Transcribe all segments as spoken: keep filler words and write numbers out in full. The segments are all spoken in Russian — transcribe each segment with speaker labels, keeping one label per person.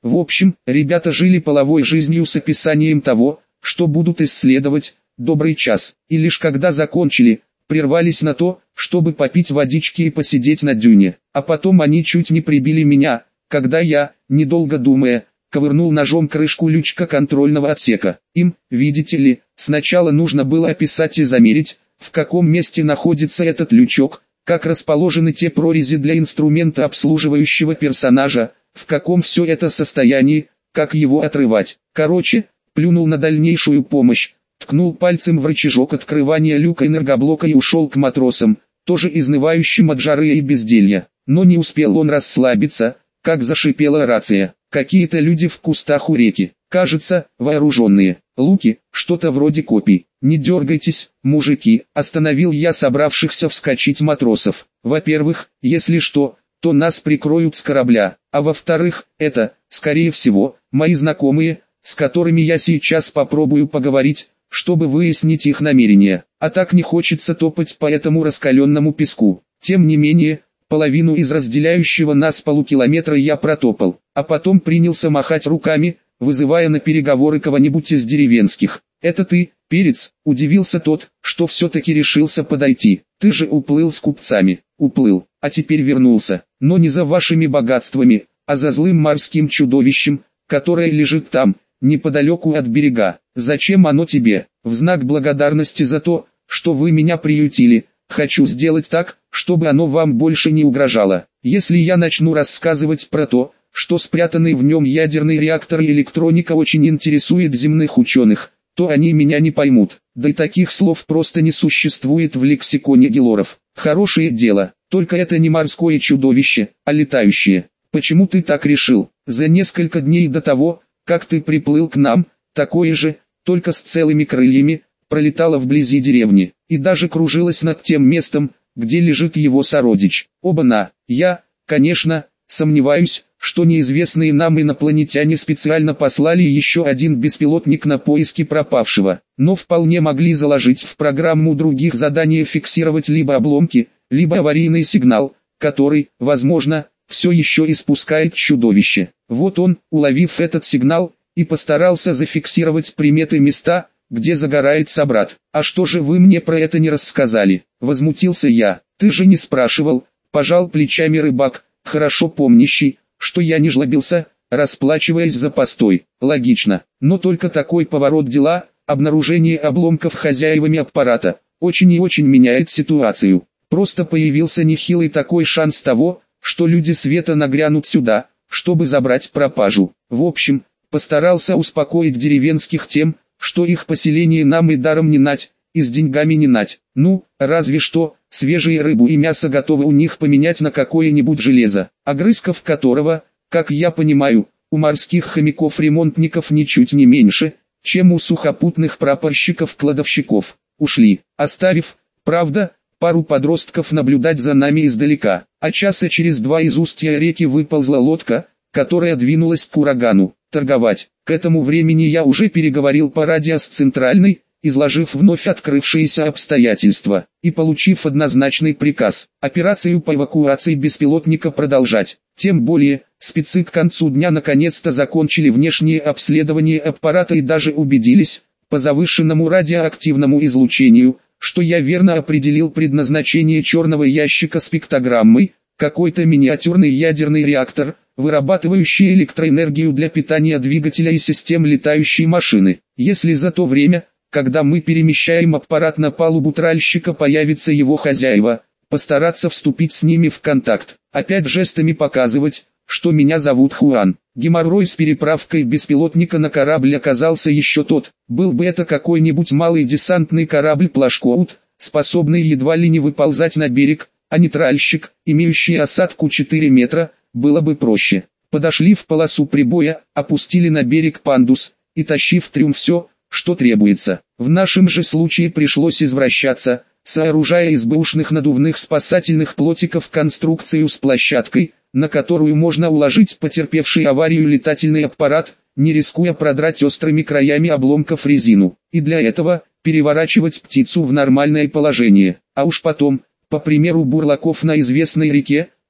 Speaker 1: В общем, ребята жили половой жизнью с описанием того, что будут исследовать, добрый час, и лишь когда закончили, прервались на то, чтобы попить водички и посидеть на дюне. А потом они чуть не прибили меня, когда я, недолго думая, ковырнул ножом крышку лючка контрольного отсека. Им, видите ли, сначала нужно было описать и замерить, в каком месте находится этот лючок, как расположены те прорези для инструмента обслуживающего персонажа, в каком все это состоянии, как его отрывать. Короче, плюнул на дальнейшую помощь, ткнул пальцем в рычажок открывания люка энергоблока и ушел к матросам, тоже изнывающим от жары и безделья. Но не успел он расслабиться, как зашипела рация. Какие-то люди в кустах у реки, кажется, вооруженные. Луки, что-то вроде копий. Не дергайтесь, мужики, остановил я собравшихся вскочить матросов. Во-первых, если что, то нас прикроют с корабля, а во-вторых, это, скорее всего, мои знакомые, с которыми я сейчас попробую поговорить, чтобы выяснить их намерения. А так не хочется топать по этому раскаленному песку. Тем не менее, половину из разделяющего нас полукилометра я протопал, а потом принялся махать руками, вызывая на переговоры кого-нибудь из деревенских. «Это ты, перец?» – удивился тот, что все-таки решился подойти. «Ты же уплыл с купцами». «Уплыл, а теперь вернулся, но не за вашими богатствами, а за злым морским чудовищем, которое лежит там, неподалеку от берега. Зачем оно тебе? В знак благодарности за то, что вы меня приютили, хочу сделать так, чтобы оно вам больше не угрожало. Если я начну рассказывать про то, что спрятанный в нем ядерный реактор и электроника очень интересует земных ученых, то они меня не поймут. Да и таких слов просто не существует в лексиконе гелоров. Хорошее дело, только это не морское чудовище, а летающее. Почему ты так решил? За несколько дней до того, как ты приплыл к нам, такое же, только с целыми крыльями, пролетало вблизи деревни, и даже кружилось над тем местом, где лежит его сородич. Оба-на, я, конечно, сомневаюсь, что неизвестные нам инопланетяне специально послали еще один беспилотник на поиски пропавшего, но вполне могли заложить в программу других заданий фиксировать либо обломки, либо аварийный сигнал, который, возможно, все еще испускает чудовище. Вот он, уловив этот сигнал, и постарался зафиксировать приметы места, где загорает собрат. «А что же вы мне про это не рассказали?» — возмутился я. «Ты же не спрашивал», — пожал плечами рыбак, хорошо помнящий, что я не жлобился, расплачиваясь за постой. Логично, но только такой поворот дела, обнаружение обломков хозяевами аппарата, очень и очень меняет ситуацию. Просто появился нехилый такой шанс того, что люди света нагрянут сюда, чтобы забрать пропажу. В общем, постарался успокоить деревенских тем, что их поселение нам и даром не нать, и с деньгами не нать. Ну, разве что, свежие рыбу и мясо готовы у них поменять на какое-нибудь железо, огрызков которого, как я понимаю, у морских хомяков-ремонтников ничуть не меньше, чем у сухопутных прапорщиков-кладовщиков. Ушли, оставив, правда, пару подростков наблюдать за нами издалека, а часа через два из устья реки выползла лодка, которая двинулась к урагану, торговать. К этому времени я уже переговорил по радио с центральной, изложив вновь открывшиеся обстоятельства, и получив однозначный приказ, операцию по эвакуации беспилотника продолжать. Тем более, спецы к концу дня наконец-то закончили внешнее обследование аппарата и даже убедились, по завышенному радиоактивному излучению, что я верно определил предназначение черного ящика спектрограммой, какой-то миниатюрный ядерный реактор, вырабатывающий электроэнергию для питания двигателя и систем летающей машины. Если за то время, когда мы перемещаем аппарат на палубу тральщика, появится его хозяева, постараться вступить с ними в контакт, опять жестами показывать, что меня зовут Хуан. Геморрой с переправкой беспилотника на корабль оказался еще тот, был бы это какой-нибудь малый десантный корабль Плашкоут, способный едва ли не выползать на берег, а не тральщик, имеющий осадку четыре метра, было бы проще. Подошли в полосу прибоя, опустили на берег пандус, и тащи в трюм все, что требуется. В нашем же случае пришлось извращаться, сооружая из бэушных надувных спасательных плотиков конструкцию с площадкой, на которую можно уложить потерпевший аварию летательный аппарат, не рискуя продрать острыми краями обломков резину. И для этого, переворачивать птицу в нормальное положение. А уж потом, по примеру бурлаков на известной реке,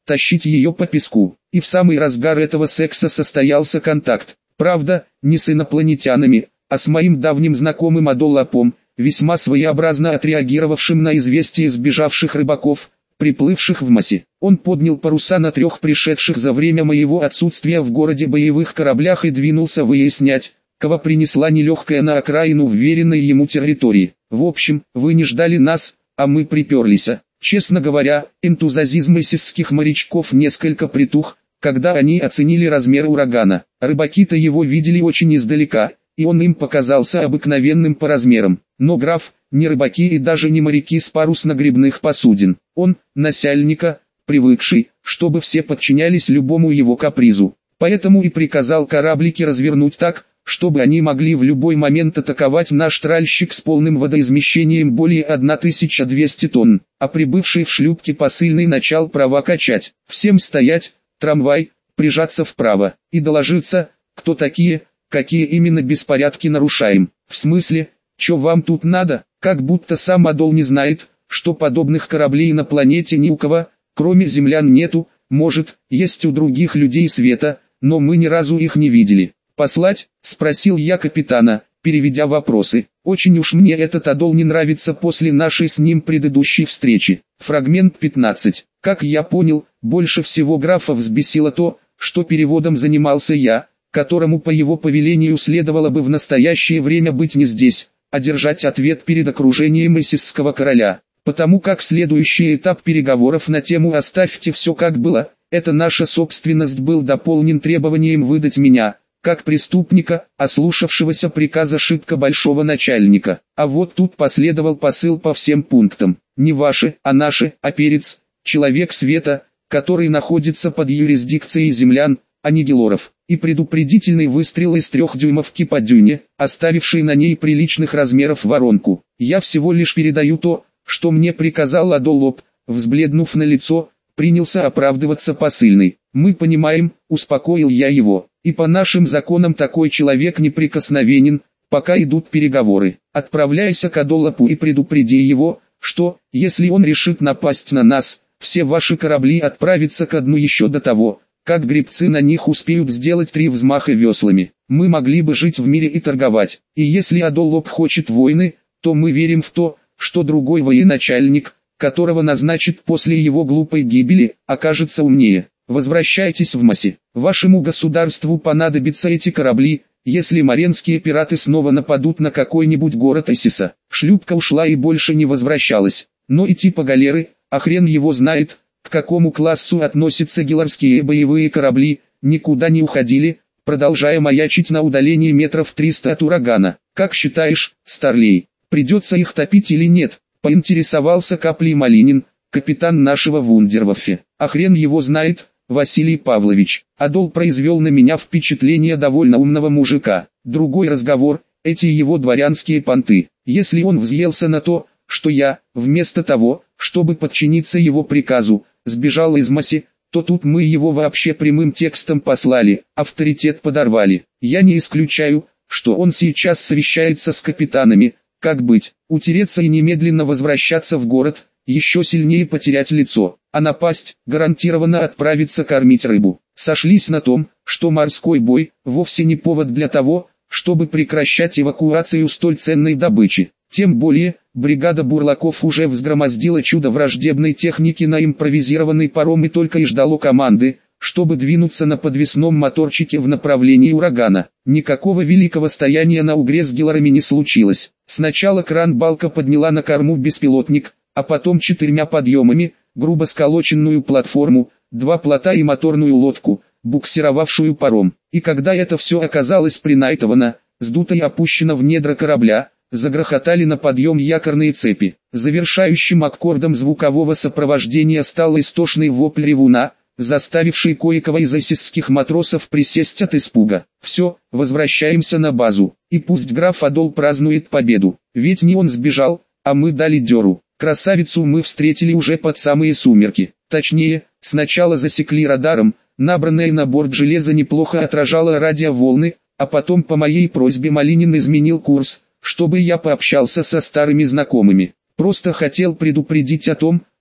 Speaker 1: тащить ее по песку. И в самый разгар этого секса состоялся контакт. Правда, не с инопланетянами, а с моим давним знакомым Адоллапом, весьма своеобразно отреагировавшим на известие сбежавших рыбаков, приплывших в Маси. Он поднял паруса на трех пришедших за время моего отсутствия в городе боевых кораблях и двинулся выяснять, кого принесла нелегкая на окраину вверенной ему территории. В общем, вы не ждали нас, а мы приперлись. Честно говоря, энтузиазм эссесских морячков несколько притух, когда они оценили размер урагана. Рыбаки-то его видели очень издалека, и он им показался обыкновенным по размерам. Но граф, не рыбаки и даже не моряки с парусно-гребных посудин. Он, насяльника, привыкший, чтобы все подчинялись любому его капризу. Поэтому и приказал кораблики развернуть так, чтобы они могли в любой момент атаковать наш тральщик с полным водоизмещением более тысячи двухсот тонн, а прибывший в шлюпке посыльный начал права качать. Всем стоять, трамвай, прижаться вправо, и доложиться, кто такие, какие именно беспорядки нарушаем. В смысле, что вам тут надо, как будто сам Адол не знает, что подобных кораблей на планете ни у кого, кроме землян нету, может, есть у других людей света, но мы ни разу их не видели. «Послать?» – спросил я капитана, переведя вопросы. «Очень уж мне этот Адол не нравится после нашей с ним предыдущей встречи». Фрагмент пятнадцать. Как я понял, больше всего графа взбесило то, что переводом занимался я, которому по его повелению следовало бы в настоящее время быть не здесь, а держать ответ перед окружением эссесского короля. Потому как следующий этап переговоров на тему «оставьте все как было», это наша собственность, был дополнен требованием выдать меня, как преступника, ослушавшегося приказа шибко большого начальника. А вот тут последовал посыл по всем пунктам. Не ваши, а наши, а перец, человек света, который находится под юрисдикцией землян, а не гелоров. И предупредительный выстрел из трехдюймовки по дюне, оставивший на ней приличных размеров воронку. Я всего лишь передаю то, что мне приказал Адоллоп. Взбледнув на лицо, принялся оправдываться посыльный. «Мы понимаем», — успокоил я его, — «и по нашим законам такой человек неприкосновенен, пока идут переговоры. Отправляйся к Адоллопу и предупреди его, что, если он решит напасть на нас, все ваши корабли отправятся ко дну еще до того, как гребцы на них успеют сделать три взмаха веслами. Мы могли бы жить в мире и торговать, и если Адоллоп хочет войны, то мы верим в то, что другой военачальник, которого назначит после его глупой гибели, окажется умнее. Возвращайтесь в Маси. Вашему государству понадобятся эти корабли, если маренские пираты снова нападут на какой-нибудь город Эссеса». Шлюпка ушла и больше не возвращалась. Но идти по галеры, а хрен его знает, к какому классу относятся гелорские боевые корабли, никуда не уходили, продолжая маячить на удалении метров триста от урагана. «Как считаешь, Старлей, придется их топить или нет?» — поинтересовался Каплей Малинин, капитан нашего вундерваффе. «А хрен его знает, Василий Павлович». Адол произвел на меня впечатление довольно умного мужика. Другой разговор, эти его дворянские понты. Если он взъелся на то, что я, вместо того, чтобы подчиниться его приказу, сбежал из Маси, то тут мы его вообще прямым текстом послали, авторитет подорвали. Я не исключаю, что он сейчас совещается с капитанами, как быть, утереться и немедленно возвращаться в город, еще сильнее потерять лицо, а напасть, гарантированно отправиться кормить рыбу. Сошлись на том, что морской бой вовсе не повод для того, чтобы прекращать эвакуацию столь ценной добычи. Тем более, бригада бурлаков уже взгромоздила чудо враждебной техники на импровизированный паром и только и ждало команды, чтобы двинуться на подвесном моторчике в направлении урагана. Никакого великого стояния на Угре с гелорами не случилось. Сначала кран-балка подняла на корму беспилотник, а потом четырьмя подъемами, грубо сколоченную платформу, два плота и моторную лодку, буксировавшую паром. И когда это все оказалось принайтовано, сдуто и опущено в недра корабля, загрохотали на подъем якорные цепи. Завершающим аккордом звукового сопровождения стал истошный вопль ревуна, заставивший кое-кого из эссесских матросов присесть от испуга. «Все, возвращаемся на базу, и пусть граф Адол празднует победу, ведь не он сбежал, а мы дали дёру». Красавицу мы встретили уже под самые сумерки. Точнее, сначала засекли радаром, набранное на борт железо неплохо отражало радиоволны, а потом по моей просьбе Малинин изменил курс, чтобы я пообщался со старыми знакомыми. Просто хотел предупредить о том,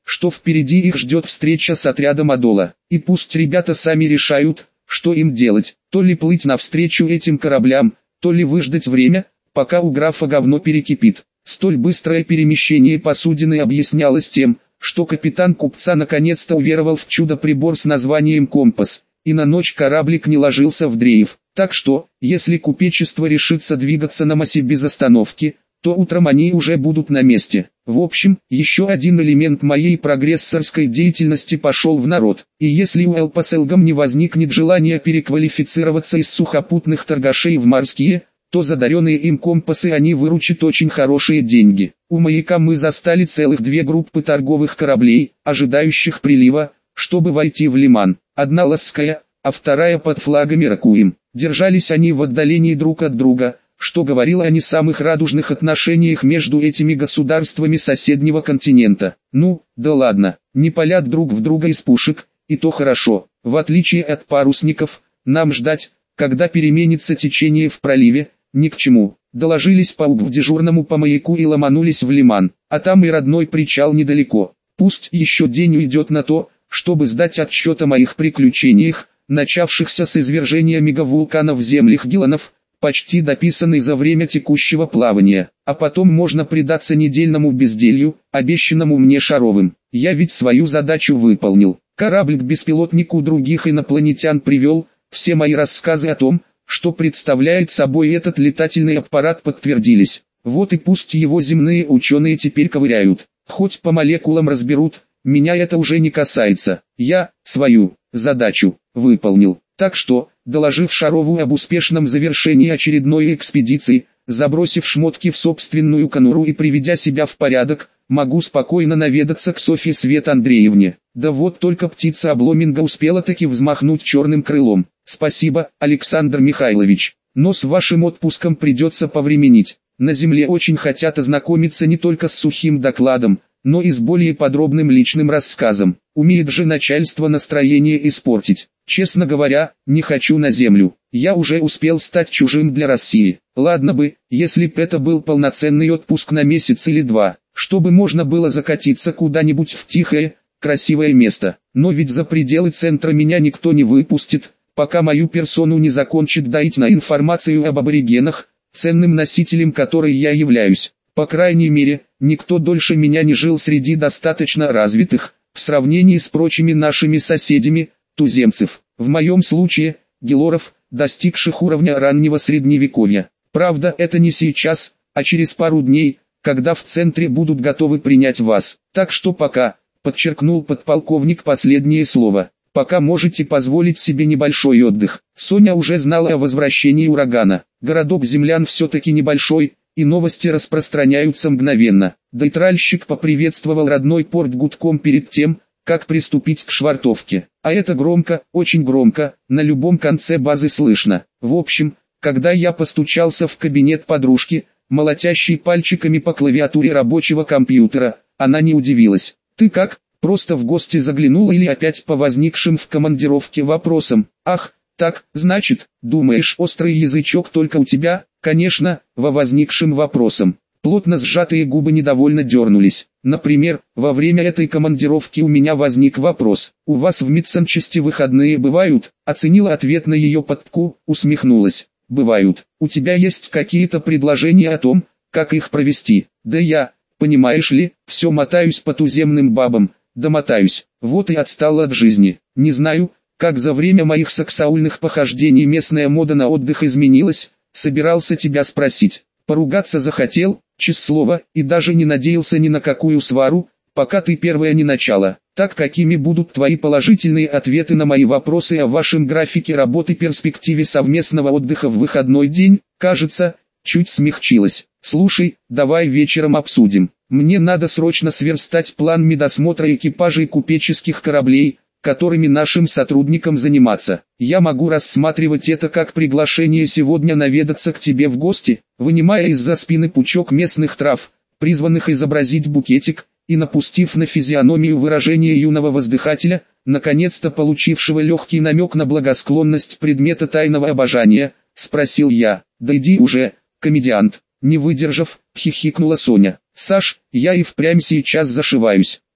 Speaker 1: что впереди их ждет встреча с отрядом Адола. И пусть ребята сами решают, что им делать, то ли плыть навстречу этим кораблям, то ли выждать время, пока у графа говно перекипит. Столь быстрое перемещение посудины объяснялось тем, что капитан купца наконец-то уверовал в чудо-прибор с названием «Компас», и на ночь кораблик не ложился в дрейф. Так что, если купечество решится двигаться на массе без остановки, то утром они уже будут на месте. В общем, еще один элемент моей прогрессорской деятельности пошел в народ. И если у Элпаселгам не возникнет желания переквалифицироваться из сухопутных торгашей в морские, то задаренные им компасы они выручат очень хорошие деньги. У маяка мы застали целых две группы торговых кораблей, ожидающих прилива, чтобы войти в лиман. Одна ласская, а вторая под флагами Ракуим. Держались они в отдалении друг от друга, что говорило о не самых радужных отношениях между этими государствами соседнего континента. Ну, да ладно, не палят друг в друга из пушек, и то хорошо. В отличие от парусников, нам ждать, когда переменится течение в проливе, ни к чему. Доложились по УГ в дежурному по маяку и ломанулись в лиман, а там и родной причал недалеко. Пусть еще день уйдет на то, чтобы сдать отчет о моих приключениях, начавшихся с извержения мегавулкана в землях Геланов, почти дописанный за время текущего плавания, а потом можно предаться недельному безделью, обещанному мне Шаровым. Я ведь свою задачу выполнил. Корабль к беспилотнику других инопланетян привел, все мои рассказы о том, что представляет собой этот летательный аппарат, подтвердились. Вот и пусть его земные ученые теперь ковыряют, хоть по молекулам разберут, меня это уже не касается. Я свою задачу выполнил. Так что, доложив Шарову об успешном завершении очередной экспедиции, забросив шмотки в собственную конуру и приведя себя в порядок, могу спокойно наведаться к Софье Свет Андреевне. Да вот только птица Обломинга успела таки взмахнуть черным крылом. Спасибо, Александр Михайлович, но с вашим отпуском придется повременить. На земле очень хотят ознакомиться не только с сухим докладом, но и с более подробным личным рассказом. Умеет же начальство настроение испортить. Честно говоря, не хочу на землю. Я уже успел стать чужим для России. Ладно бы, если б это был полноценный отпуск на месяц или два, чтобы можно было закатиться куда-нибудь в тихое, красивое место. Но ведь за пределы центра меня никто не выпустит, пока мою персону не закончит доить на информацию об аборигенах, ценным носителем которой я являюсь. По крайней мере, никто дольше меня не жил среди достаточно развитых, в сравнении с прочими нашими соседями, туземцев. В моем случае, гелоров, достигших уровня раннего средневековья. Правда, это не сейчас, а через пару дней, когда в центре будут готовы принять вас. Так что пока, подчеркнул подполковник последнее слово, пока можете позволить себе небольшой отдых. Соня уже знала о возвращении урагана. Городок землян все-таки небольшой, и новости распространяются мгновенно. Дейтральщик поприветствовал родной порт гудком перед тем, как приступить к швартовке. А это громко, очень громко, на любом конце базы слышно. В общем, когда я постучался в кабинет подружки, молотящей пальчиками по клавиатуре рабочего компьютера, она не удивилась. «Ты как, просто в гости заглянула или опять по возникшим в командировке вопросам? Ах, так, значит, думаешь, острый язычок только у тебя?» Конечно, во возникшим вопросам. Плотно сжатые губы недовольно дернулись. Например, во время этой командировки у меня возник вопрос: «У вас в медсанчасти выходные бывают?» Оценила ответ на ее подтку, усмехнулась. «Бывают. У тебя есть какие-то предложения о том, как их провести?» «Да я, понимаешь ли, все мотаюсь по туземным бабам, да мотаюсь, вот и отстал от жизни. Не знаю, как за время моих сексуальных похождений местная мода на отдых изменилась. Собирался тебя спросить. Поругаться захотел, честное слово, и даже не надеялся ни на какую свару, пока ты первая не начала. Так какими будут твои положительные ответы на мои вопросы о вашем графике работы и перспективе совместного отдыха в выходной день?» Кажется, чуть смягчилась. «Слушай, давай вечером обсудим. Мне надо срочно сверстать план медосмотра экипажей купеческих кораблей, которыми нашим сотрудникам заниматься. Я могу рассматривать это как приглашение сегодня наведаться к тебе в гости», вынимая из-за спины пучок местных трав, призванных изобразить букетик, и напустив на физиономию выражение юного воздыхателя, наконец-то получившего легкий намек на благосклонность предмета тайного обожания, спросил я. «Да иди уже, комедиант», не выдержав, хихикнула Соня. «Саш, я и впрямь сейчас зашиваюсь.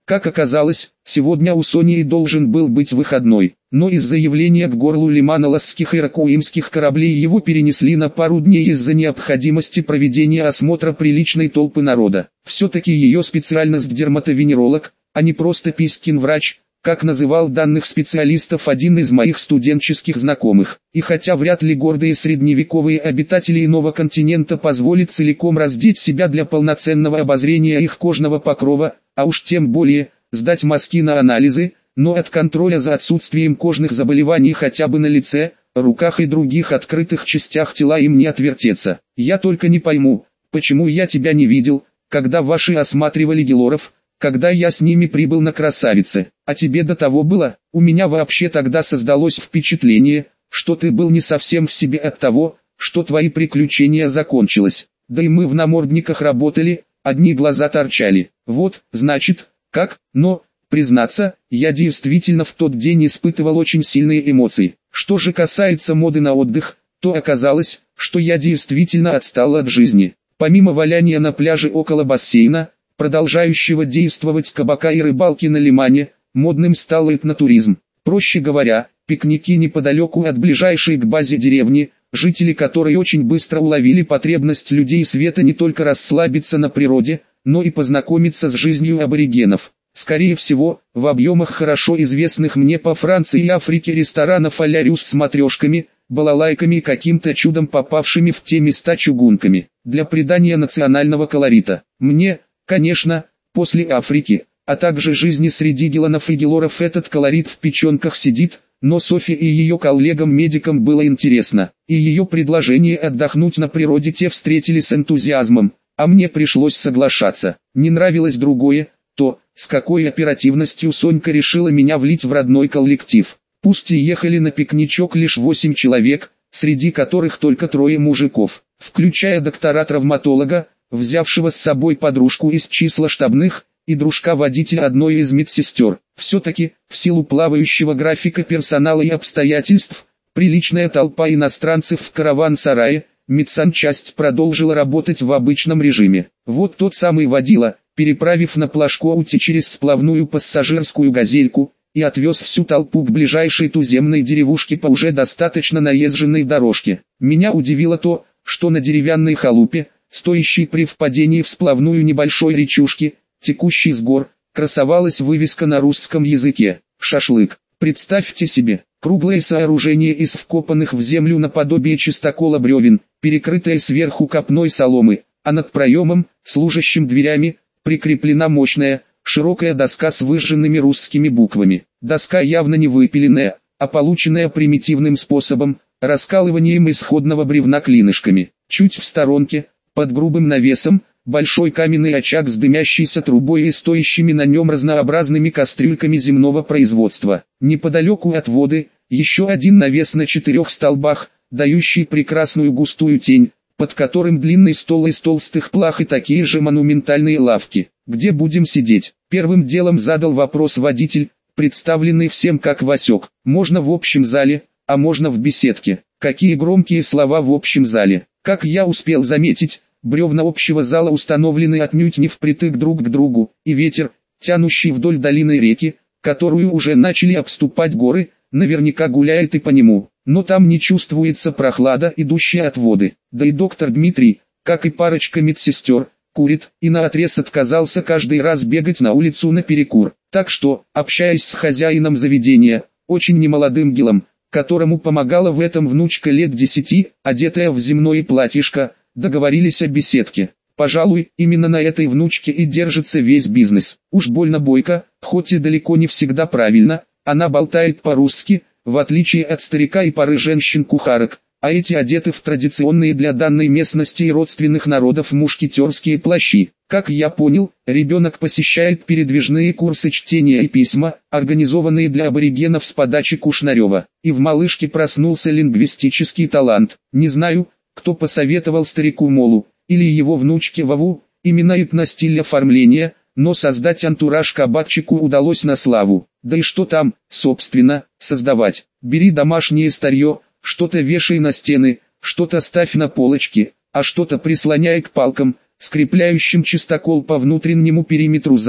Speaker 1: Как оказалось, сегодня у Сонии должен был быть выходной, но из-за явления к горлу лимана ласских и ракуимских кораблей его перенесли на пару дней из-за необходимости проведения осмотра приличной толпы народа. Все-таки ее специальность дерматовенеролог, а не просто пискин-врач, как называл данных специалистов один из моих студенческих знакомых. И хотя вряд ли гордые средневековые обитатели иного континента позволят целиком раздеть себя для полноценного обозрения их кожного покрова, а уж тем более, сдать мазки на анализы, но от контроля за отсутствием кожных заболеваний хотя бы на лице, руках и других открытых частях тела им не отвертеться. Я только не пойму, почему я тебя не видел, когда ваши осматривали Гелоров, когда я с ними прибыл на Красавице. А тебе до того было? У меня вообще тогда создалось впечатление, что ты был не совсем в себе от того, что твои приключения закончилось. Да и мы в намордниках работали, одни глаза торчали. Вот, значит, как, но, признаться, я действительно в тот день испытывал очень сильные эмоции. Что же касается моды на отдых, то оказалось, что я действительно отстал от жизни. Помимо валяния на пляже около бассейна, продолжающего действовать кабака и рыбалки на лимане, модным стал этнотуризм. Проще говоря, пикники неподалеку от ближайшей к базе деревни, жители которой очень быстро уловили потребность людей света не только расслабиться на природе, но и познакомиться с жизнью аборигенов. Скорее всего, в объемах хорошо известных мне по Франции и Африке ресторанов а-ля Рюс с матрешками, балалайками и каким-то чудом попавшими в те места чугунками. Для придания национального колорита. Мне, конечно, после Африки, а также жизни среди гелонов и гелоров этот колорит в печенках сидит, но Софи и ее коллегам-медикам было интересно, и ее предложение отдохнуть на природе те встретили с энтузиазмом, а мне пришлось соглашаться. Не нравилось другое, то, с какой оперативностью Сонька решила меня влить в родной коллектив. Пусть и ехали на пикничок лишь восемь человек, среди которых только трое мужиков, включая доктора-травматолога, взявшего с собой подружку из числа штабных, и дружка-водителя одной из медсестер. Все-таки, в силу плавающего графика персонала и обстоятельств, приличная толпа иностранцев в караван-сарае, медсанчасть продолжила работать в обычном режиме. Вот тот самый водила, переправив на Плашкоуте через сплавную пассажирскую газельку, и отвез всю толпу к ближайшей туземной деревушке по уже достаточно наезженной дорожке. Меня удивило то, что на деревянной халупе, стоящей при впадении в сплавную небольшой речушки, текущей с гор, красовалась вывеска на русском языке «Шашлык». Представьте себе, круглое сооружение из вкопанных в землю наподобие чистокола бревен, перекрытое сверху копной соломы, а над проемом, служащим дверями, прикреплена мощная, широкая доска с выжженными русскими буквами. Доска явно не выпиленная, а полученная примитивным способом, раскалыванием исходного бревна клинышками. Чуть в сторонке, под грубым навесом, большой каменный очаг с дымящейся трубой и стоящими на нем разнообразными кастрюльками земного производства. Неподалеку от воды, еще один навес на четырех столбах, дающий прекрасную густую тень, под которым длинный стол из толстых плах и такие же монументальные лавки. Где будем сидеть? Первым делом задал вопрос водитель, представленный всем как Васек. Можно в общем зале, а можно в беседке. Какие громкие слова в общем зале. Как я успел заметить, бревна общего зала установлены отнюдь не впритык друг к другу, и ветер, тянущий вдоль долины реки, которую уже начали обступать горы, наверняка гуляет и по нему. Но там не чувствуется прохлада, идущая от воды. Да и доктор Дмитрий, как и парочка медсестер, курит, и наотрез отказался каждый раз бегать на улицу на перекур. Так что, общаясь с хозяином заведения, очень немолодым гелом, которому помогала в этом внучка лет десяти, одетая в земное платьишко, договорились о беседке. Пожалуй, именно на этой внучке и держится весь бизнес. Уж больно бойко, хоть и далеко не всегда правильно, она болтает по-русски, в отличие от старика и пары женщин-кухарок, а эти одеты в традиционные для данной местности и родственных народов мушкетерские плащи. Как я понял, ребенок посещает передвижные курсы чтения и письма, организованные для аборигенов с подачи Кушнарева. И в малышке проснулся лингвистический талант. Не знаю, кто посоветовал старику Молу, или его внучке Вову, именно этностиль оформления, но создать антураж кабачику удалось на славу. Да и что там, собственно, создавать? Бери домашнее старье, что-то вешай на стены, что-то ставь на полочки, а что-то прислоняй к палкам, скрепляющим чистокол по внутреннему периметру зала,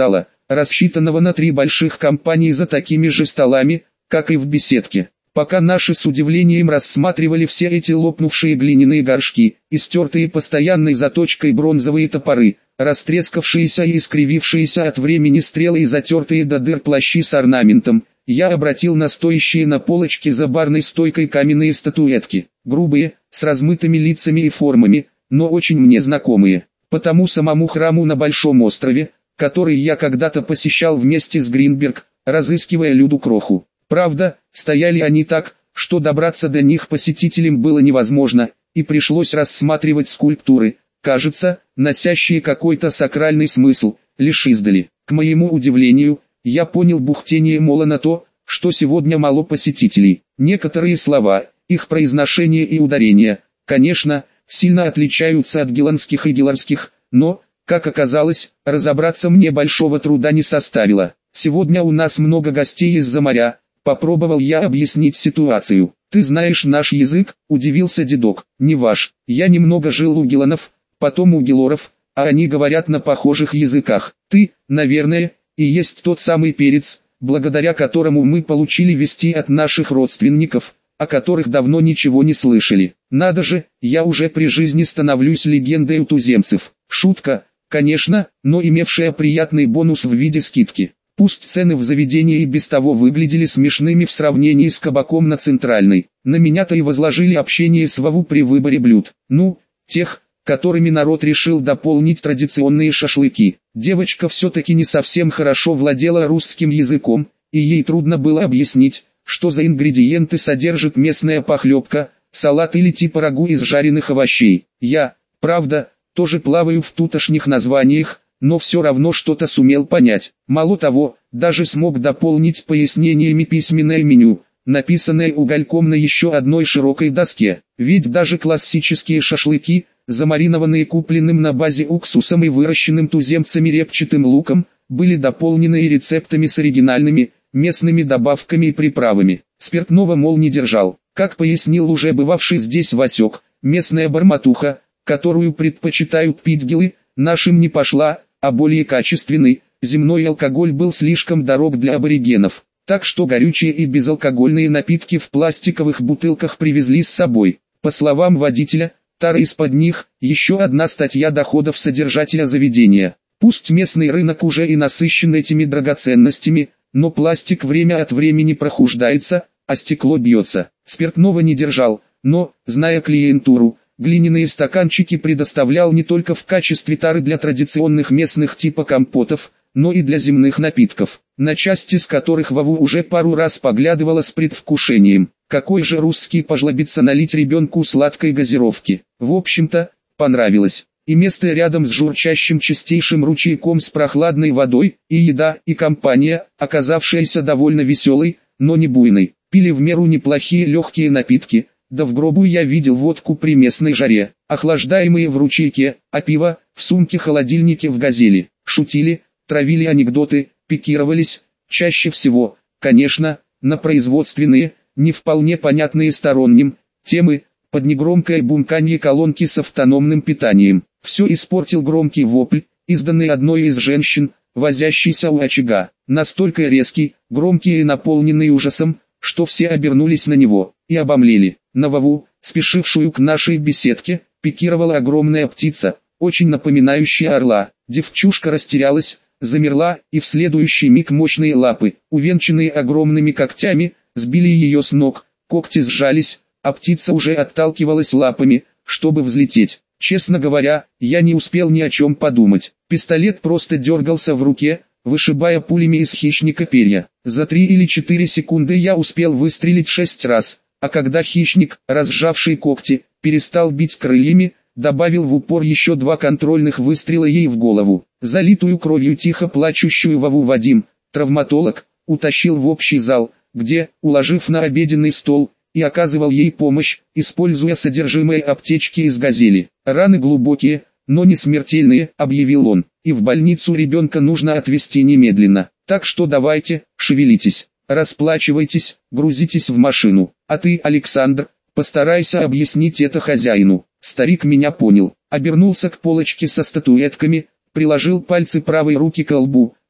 Speaker 1: рассчитанного на три больших компании за такими же столами, как и в беседке. Пока наши с удивлением рассматривали все эти лопнувшие глиняные горшки, истертые постоянной заточкой бронзовые топоры, растрескавшиеся и искривившиеся от времени стрелы и затертые до дыр плащи с орнаментом, я обратил на стоящие на полочке за барной стойкой каменные статуэтки, грубые, с размытыми лицами и формами, но очень мне знакомые. По тому самому храму на Большом острове, который я когда-то посещал вместе с Гринберг, разыскивая Люду Кроху. Правда, стояли они так, что добраться до них посетителям было невозможно, и пришлось рассматривать скульптуры, кажется, носящие какой-то сакральный смысл, лишь издали. К моему удивлению, я понял бухтение мола на то, что сегодня мало посетителей. Некоторые слова, их произношение и ударение, конечно, сильно отличаются от геландских и геларских, но, как оказалось, разобраться мне большого труда не составило. Сегодня у нас много гостей из-за моря. Попробовал я объяснить ситуацию. «Ты знаешь наш язык?» – удивился дедок. «Не ваш. Я немного жил у геланов, потом у гелоров, а они говорят на похожих языках. Ты, наверное, и есть тот самый перец, благодаря которому мы получили вести от наших родственников, о которых давно ничего не слышали. Надо же, я уже при жизни становлюсь легендой у туземцев». Шутка, конечно, но имевшая приятный бонус в виде скидки. Пусть цены в заведении и без того выглядели смешными в сравнении с кабаком на Центральной, на меня-то и возложили общение с Вову при выборе блюд. Ну, тех, которыми народ решил дополнить традиционные шашлыки. Девочка все-таки не совсем хорошо владела русским языком, и ей трудно было объяснить, что за ингредиенты содержит местная похлебка, салат или типа рагу из жареных овощей. Я, правда, тоже плаваю в тутошних названиях, но все равно что-то сумел понять. Мало того, даже смог дополнить пояснениями письменное меню, написанное угольком на еще одной широкой доске. Ведь даже классические шашлыки, замаринованные купленным на базе уксусом и выращенным туземцами репчатым луком, были дополнены и рецептами с оригинальными, местными добавками и приправами. Спиртного, мол, не держал. Как пояснил уже бывавший здесь Васек, местная барматуха, которую предпочитают пить гелы, нашим не пошла, а более качественный, земной алкоголь был слишком дорог для аборигенов, так что горючие и безалкогольные напитки в пластиковых бутылках привезли с собой. По словам водителя, тара из-под них, еще одна статья доходов содержателя заведения. Пусть местный рынок уже и насыщен этими драгоценностями, но пластик время от времени прохуждается, а стекло бьется. Спиртного не держал, но, зная клиентуру, глиняные стаканчики предоставлял не только в качестве тары для традиционных местных типа компотов, но и для земных напитков, на части с которых Вову уже пару раз поглядывала с предвкушением. Какой же русский пожлобится налить ребенку сладкой газировки? В общем-то, понравилось. И место рядом с журчащим чистейшим ручейком с прохладной водой, и еда, и компания, оказавшаяся довольно веселой, но не буйной. Пили в меру неплохие легкие напитки. Да в гробу я видел водку при местной жаре, охлаждаемые в ручейке, а пиво в сумке-холодильнике в газели. Шутили, травили анекдоты, пикировались, чаще всего, конечно, на производственные, не вполне понятные сторонним, темы, под негромкое бумканье колонки с автономным питанием. Все испортил громкий вопль, изданный одной из женщин, возящейся у очага, настолько резкий, громкий и наполненный ужасом, что все обернулись на него и обомлели. На Вову, спешившую к нашей беседке, пикировала огромная птица, очень напоминающая орла. Девчушка растерялась, замерла, и в следующий миг мощные лапы, увенчанные огромными когтями, сбили ее с ног, когти сжались, а птица уже отталкивалась лапами, чтобы взлететь. Честно говоря, я не успел ни о чем подумать. Пистолет просто дергался в руке, вышибая пулями из хищника перья. За три или четыре секунды я успел выстрелить шесть раз. А когда хищник, разжавший когти, перестал бить крыльями, добавил в упор еще два контрольных выстрела ей в голову. Залитую кровью тихо плачущую Вову Вадим, травматолог, утащил в общий зал, где, уложив на обеденный стол, и оказывал ей помощь, используя содержимое аптечки из газели. «Раны глубокие, но не смертельные», — объявил он, — «и в больницу ребенка нужно отвезти немедленно. Так что давайте, шевелитесь. Расплачивайтесь, грузитесь в машину. А ты, Александр, постарайся объяснить это хозяину». Старик меня понял, обернулся к полочке со статуэтками, приложил пальцы правой руки к лбу,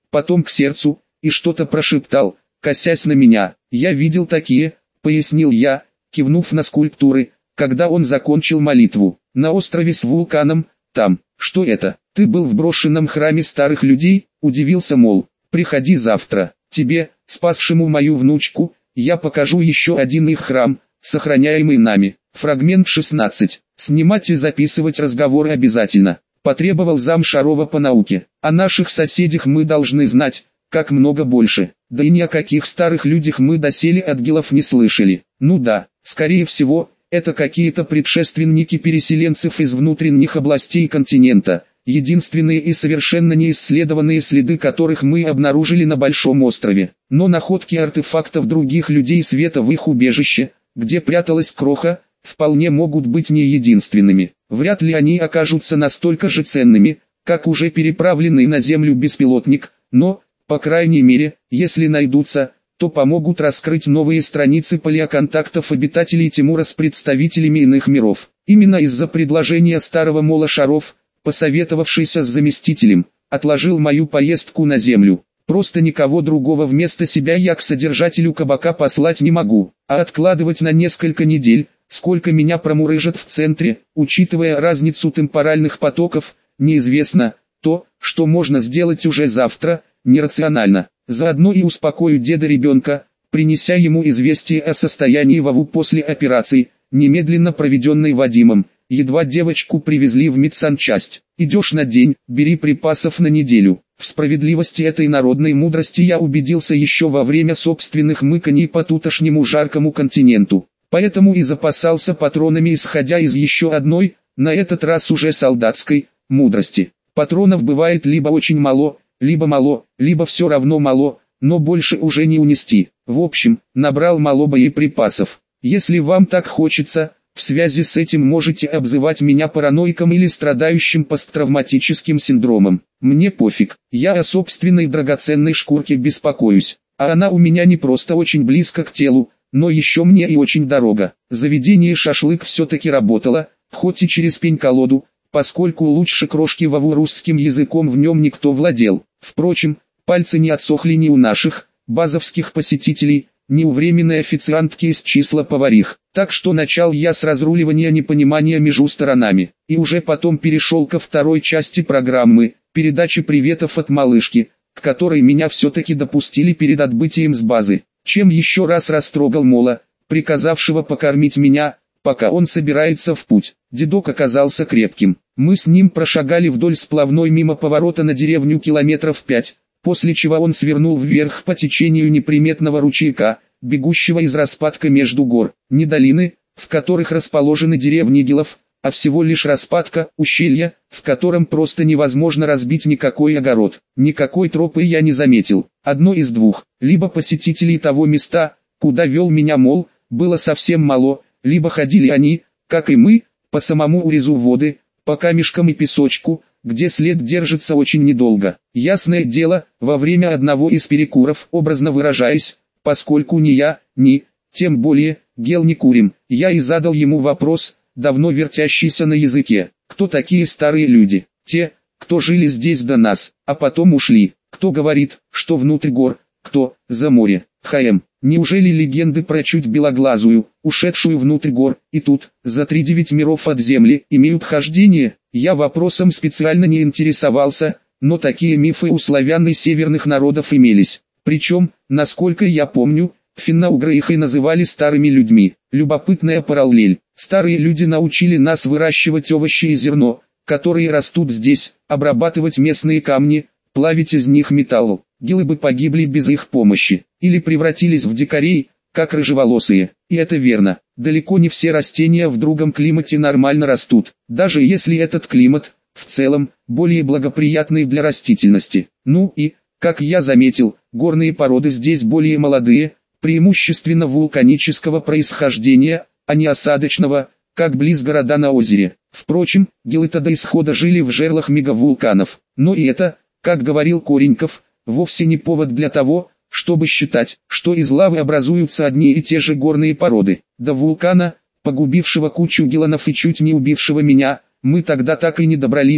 Speaker 1: потом к сердцу, и что-то прошептал, косясь на меня. «Я видел такие», — пояснил я, кивнув на скульптуры, когда он закончил молитву. «На острове с вулканом, там». «Что это? Ты был в брошенном храме старых людей?» — удивился Мол. «Приходи завтра. Тебе, спасшему мою внучку, я покажу еще один их храм, сохраняемый нами». Фрагмент шестнадцать. Снимать и записывать разговоры обязательно. Потребовал зам Шарова по науке. О наших соседях мы должны знать, как много больше. Да и ни о каких старых людях мы доселе от гилов не слышали. Ну да, скорее всего, это какие-то предшественники переселенцев из внутренних областей континента, единственные и совершенно неисследованные следы которых мы обнаружили на Большом острове. Но находки артефактов других людей света в их убежище, где пряталась Кроха, вполне могут быть не единственными. Вряд ли они окажутся настолько же ценными, как уже переправленный на Землю беспилотник, но, по крайней мере, если найдутся, то помогут раскрыть новые страницы палеоконтактов обитателей Тимура с представителями иных миров. Именно из-за предложения старого Мола Шаров, посоветовавшийся с заместителем, отложил мою поездку на Землю. Просто никого другого вместо себя я к содержателю кабака послать не могу, а откладывать на несколько недель, сколько меня промурыжат в центре, учитывая разницу темпоральных потоков, неизвестно. То, что можно сделать уже завтра, нерационально. Заодно и успокою деда-ребенка, принеся ему известие о состоянии Вову после операции, немедленно проведенной Вадимом. Едва девочку привезли в медсанчасть. Идешь на день, бери припасов на неделю. В справедливости этой народной мудрости я убедился еще во время собственных мыканий по тутошнему жаркому континенту. Поэтому и запасался патронами, исходя из еще одной, на этот раз уже солдатской, мудрости. Патронов бывает либо очень мало, либо мало, либо все равно мало, но больше уже не унести. В общем, набрал мало боеприпасов. Если вам так хочется, в связи с этим можете обзывать меня параноиком или страдающим посттравматическим синдромом. Мне пофиг, я о собственной драгоценной шкурке беспокоюсь, а она у меня не просто очень близко к телу, но еще мне и очень дорого. Заведение «Шашлык» все-таки работало, хоть и через пень-колоду, поскольку лучше крошки Вову русским языком в нем никто владел. Впрочем, пальцы не отсохли ни у наших, базовских посетителей, ни у временной официантки из числа поварих. Так что начал я с разруливания непонимания между сторонами, и уже потом перешел ко второй части программы, передачи приветов от малышки, к которой меня все-таки допустили перед отбытием с базы. Чем еще раз растрогал Мола, приказавшего покормить меня, пока он собирается в путь. Дедок оказался крепким. Мы с ним прошагали вдоль сплавной мимо поворота на деревню километров пять, после чего он свернул вверх по течению неприметного ручейка, бегущего из распадка между гор. Не долины, в которых расположены деревни гилов, а всего лишь распадка, ущелья, в котором просто невозможно разбить никакой огород. Никакой тропы я не заметил. Одно из двух: либо посетителей того места, куда вел меня Мол, было совсем мало, либо ходили они, как и мы, по самому урезу воды, по камешкам и песочку, где след держится очень недолго. Ясное дело, во время одного из перекуров, образно выражаясь, поскольку ни я, ни, тем более, Гел не курим, я и задал ему вопрос, давно вертящийся на языке: кто такие старые люди? Те, кто жили здесь до нас, а потом ушли. Кто говорит, что внутрь гор, кто, за море. Хм, неужели легенды про чуть белоглазую, ушедшую внутрь гор, и тут, за тридевять миров от земли, имеют хождение? Я вопросом специально не интересовался, но такие мифы у славян и северных народов имелись. Причем, насколько я помню, финно-угры их и называли старыми людьми. Любопытная параллель. Старые люди научили нас выращивать овощи и зерно, которые растут здесь, обрабатывать местные камни, плавить из них металл. Гилы бы погибли без их помощи, или превратились в дикарей, как рыжеволосые. И это верно, далеко не все растения в другом климате нормально растут, даже если этот климат, в целом, более благоприятный для растительности. Ну и, как я заметил, горные породы здесь более молодые, преимущественно вулканического происхождения, а не осадочного, как близ города на озере. Впрочем, гилы-то до исхода жили в жерлах мегавулканов, но и это, как говорил Кореньков, вовсе не повод для того, чтобы считать, что из лавы образуются одни и те же горные породы. До вулкана, погубившего кучу гиланов и чуть не убившего меня, мы тогда так и не добрались,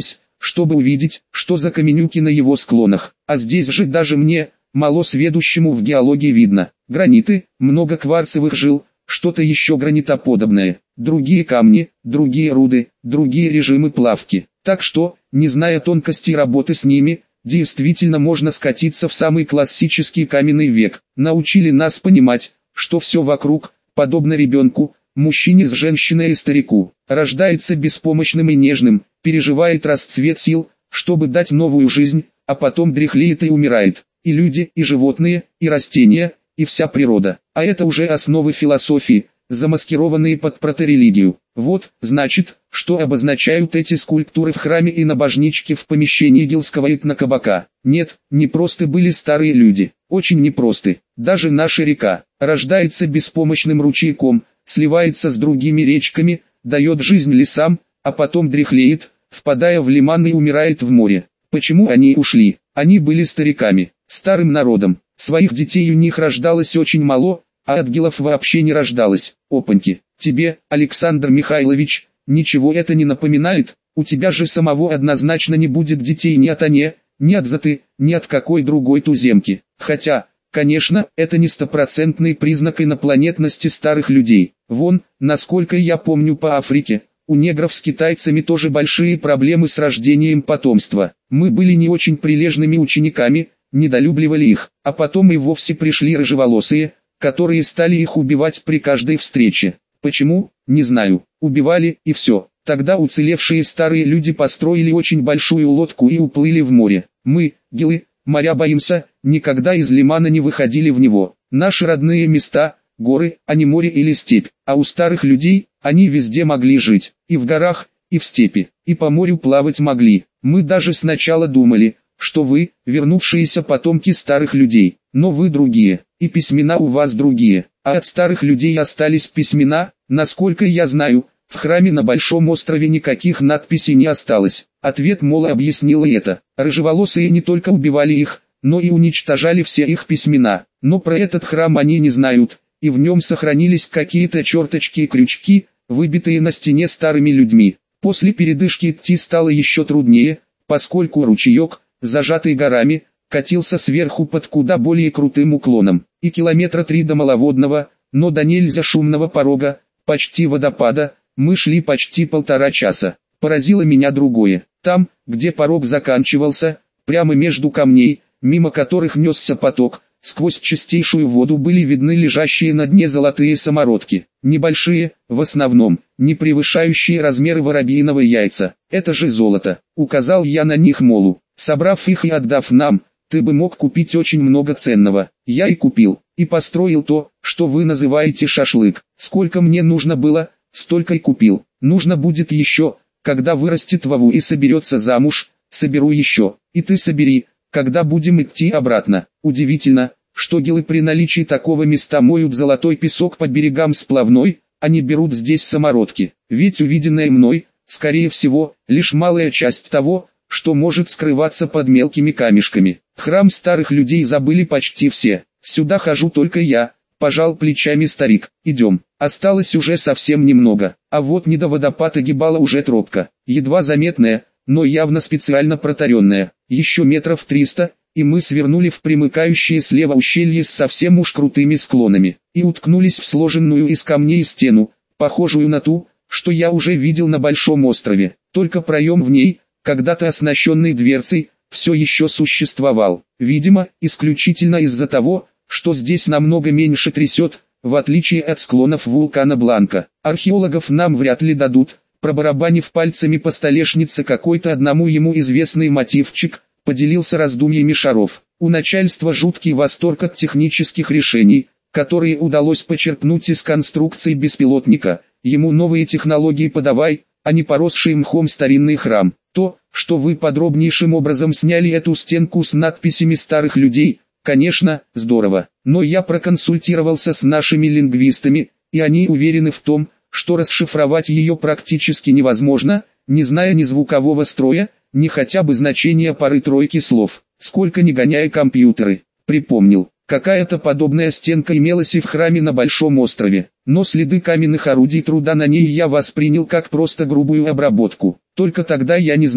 Speaker 1: чтобы увидеть, что за каменюки на его склонах. А здесь же даже мне, малосведущему в геологии, видно. Граниты, много кварцевых жил, что-то еще гранитоподобное, другие камни, другие руды, другие режимы плавки. Так что, не зная тонкостей работы с ними, действительно можно скатиться в самый классический каменный век. Научили нас понимать, что все вокруг, подобно ребенку, мужчине с женщиной и старику, рождается беспомощным и нежным, переживает расцвет сил, чтобы дать новую жизнь, а потом дряхлеет и умирает. И люди, и животные, и растения, и вся природа. А это уже основы философии, замаскированные под проторелигию. Вот, значит, что обозначают эти скульптуры в храме и на божничке в помещении Гилского этнокабака. Нет, не просто были старые люди, очень непросты. Даже наша река рождается беспомощным ручейком, сливается с другими речками, дает жизнь лесам, а потом дряхлеет, впадая в лиман и умирает в море. Почему они ушли? Они были стариками, старым народом. Своих детей у них рождалось очень мало, а ангелов вообще не рождалось. Опаньки, тебе, Александр Михайлович, ничего это не напоминает? У тебя же самого однозначно не будет детей ни от Ане, ни от Заты, ни от какой другой туземки. Хотя, конечно, это не стопроцентный признак инопланетности старых людей. Вон, насколько я помню по Африке, у негров с китайцами тоже большие проблемы с рождением потомства. Мы были не очень прилежными учениками, недолюбливали их, а потом и вовсе пришли рыжеволосые, которые стали их убивать при каждой встрече. Почему? Не знаю. Убивали и все. Тогда уцелевшие старые люди построили очень большую лодку и уплыли в море. Мы, гилы, моря боимся, никогда из лимана не выходили в него. Наши родные места – горы, а не море или степь. А у старых людей, они везде могли жить. И в горах, и в степи, и по морю плавать могли. Мы даже сначала думали, что вы, вернувшиеся потомки старых людей, но вы другие, и письмена у вас другие, а от старых людей остались письмена, насколько я знаю, в храме на Большом острове никаких надписей не осталось. Ответ Мола объяснила это. Рыжеволосые не только убивали их, но и уничтожали все их письмена, но про этот храм они не знают, и в нем сохранились какие-то черточки и крючки, выбитые на стене старыми людьми. После передышки идти стало еще труднее, поскольку ручеек, зажатый горами, катился сверху под куда более крутым уклоном, и километра три до маловодного, но до нельзя шумного порога, почти водопада, мы шли почти полтора часа. Поразило меня другое. Там, где порог заканчивался, прямо между камней, мимо которых несся поток, сквозь чистейшую воду были видны лежащие на дне золотые самородки. Небольшие, в основном, не превышающие размеры воробьиного яйца. Это же золото. Указал я на них Молу. Собрав их и отдав нам, ты бы мог купить очень много ценного. Я и купил, и построил то, что вы называете шашлык. Сколько мне нужно было, столько и купил. Нужно будет еще, когда вырастет Вову и соберется замуж, соберу еще. И ты собери, когда будем идти обратно. Удивительно, что гилы при наличии такого места моют золотой песок по берегам сплавной, а не берут здесь самородки. Ведь увиденное мной, скорее всего, лишь малая часть того, что может скрываться под мелкими камешками. Храм старых людей забыли почти все. Сюда хожу только я, пожал плечами старик. Идем. Осталось уже совсем немного. А вот не до водопада гибала уже тропка. Едва заметная, но явно специально протаренная. Еще метров триста, и мы свернули в примыкающее слева ущелье с совсем уж крутыми склонами. И уткнулись в сложенную из камней стену, похожую на ту, что я уже видел на Большом острове. Только проем в ней, когда-то оснащенный дверцей, все еще существовал. Видимо, исключительно из-за того, что здесь намного меньше трясет, в отличие от склонов вулкана Бланка. Археологов нам вряд ли дадут, пробарабанив пальцами по столешнице какой-то одному ему известный мотивчик, поделился раздумьями Шаров. У начальства жуткий восторг от технических решений, которые удалось почерпнуть из конструкции беспилотника. Ему новые технологии подавай, а не поросший мхом старинный храм. То, что вы подробнейшим образом сняли эту стенку с надписями старых людей, конечно, здорово. Но я проконсультировался с нашими лингвистами, и они уверены в том, что расшифровать ее практически невозможно, не зная ни звукового строя, ни хотя бы значения пары-тройки слов. Сколько ни гоняя компьютеры. Припомнил, какая-то подобная стенка имелась и в храме на Большом острове, но следы каменных орудий труда на ней я воспринял как просто грубую обработку. Только тогда я не знал,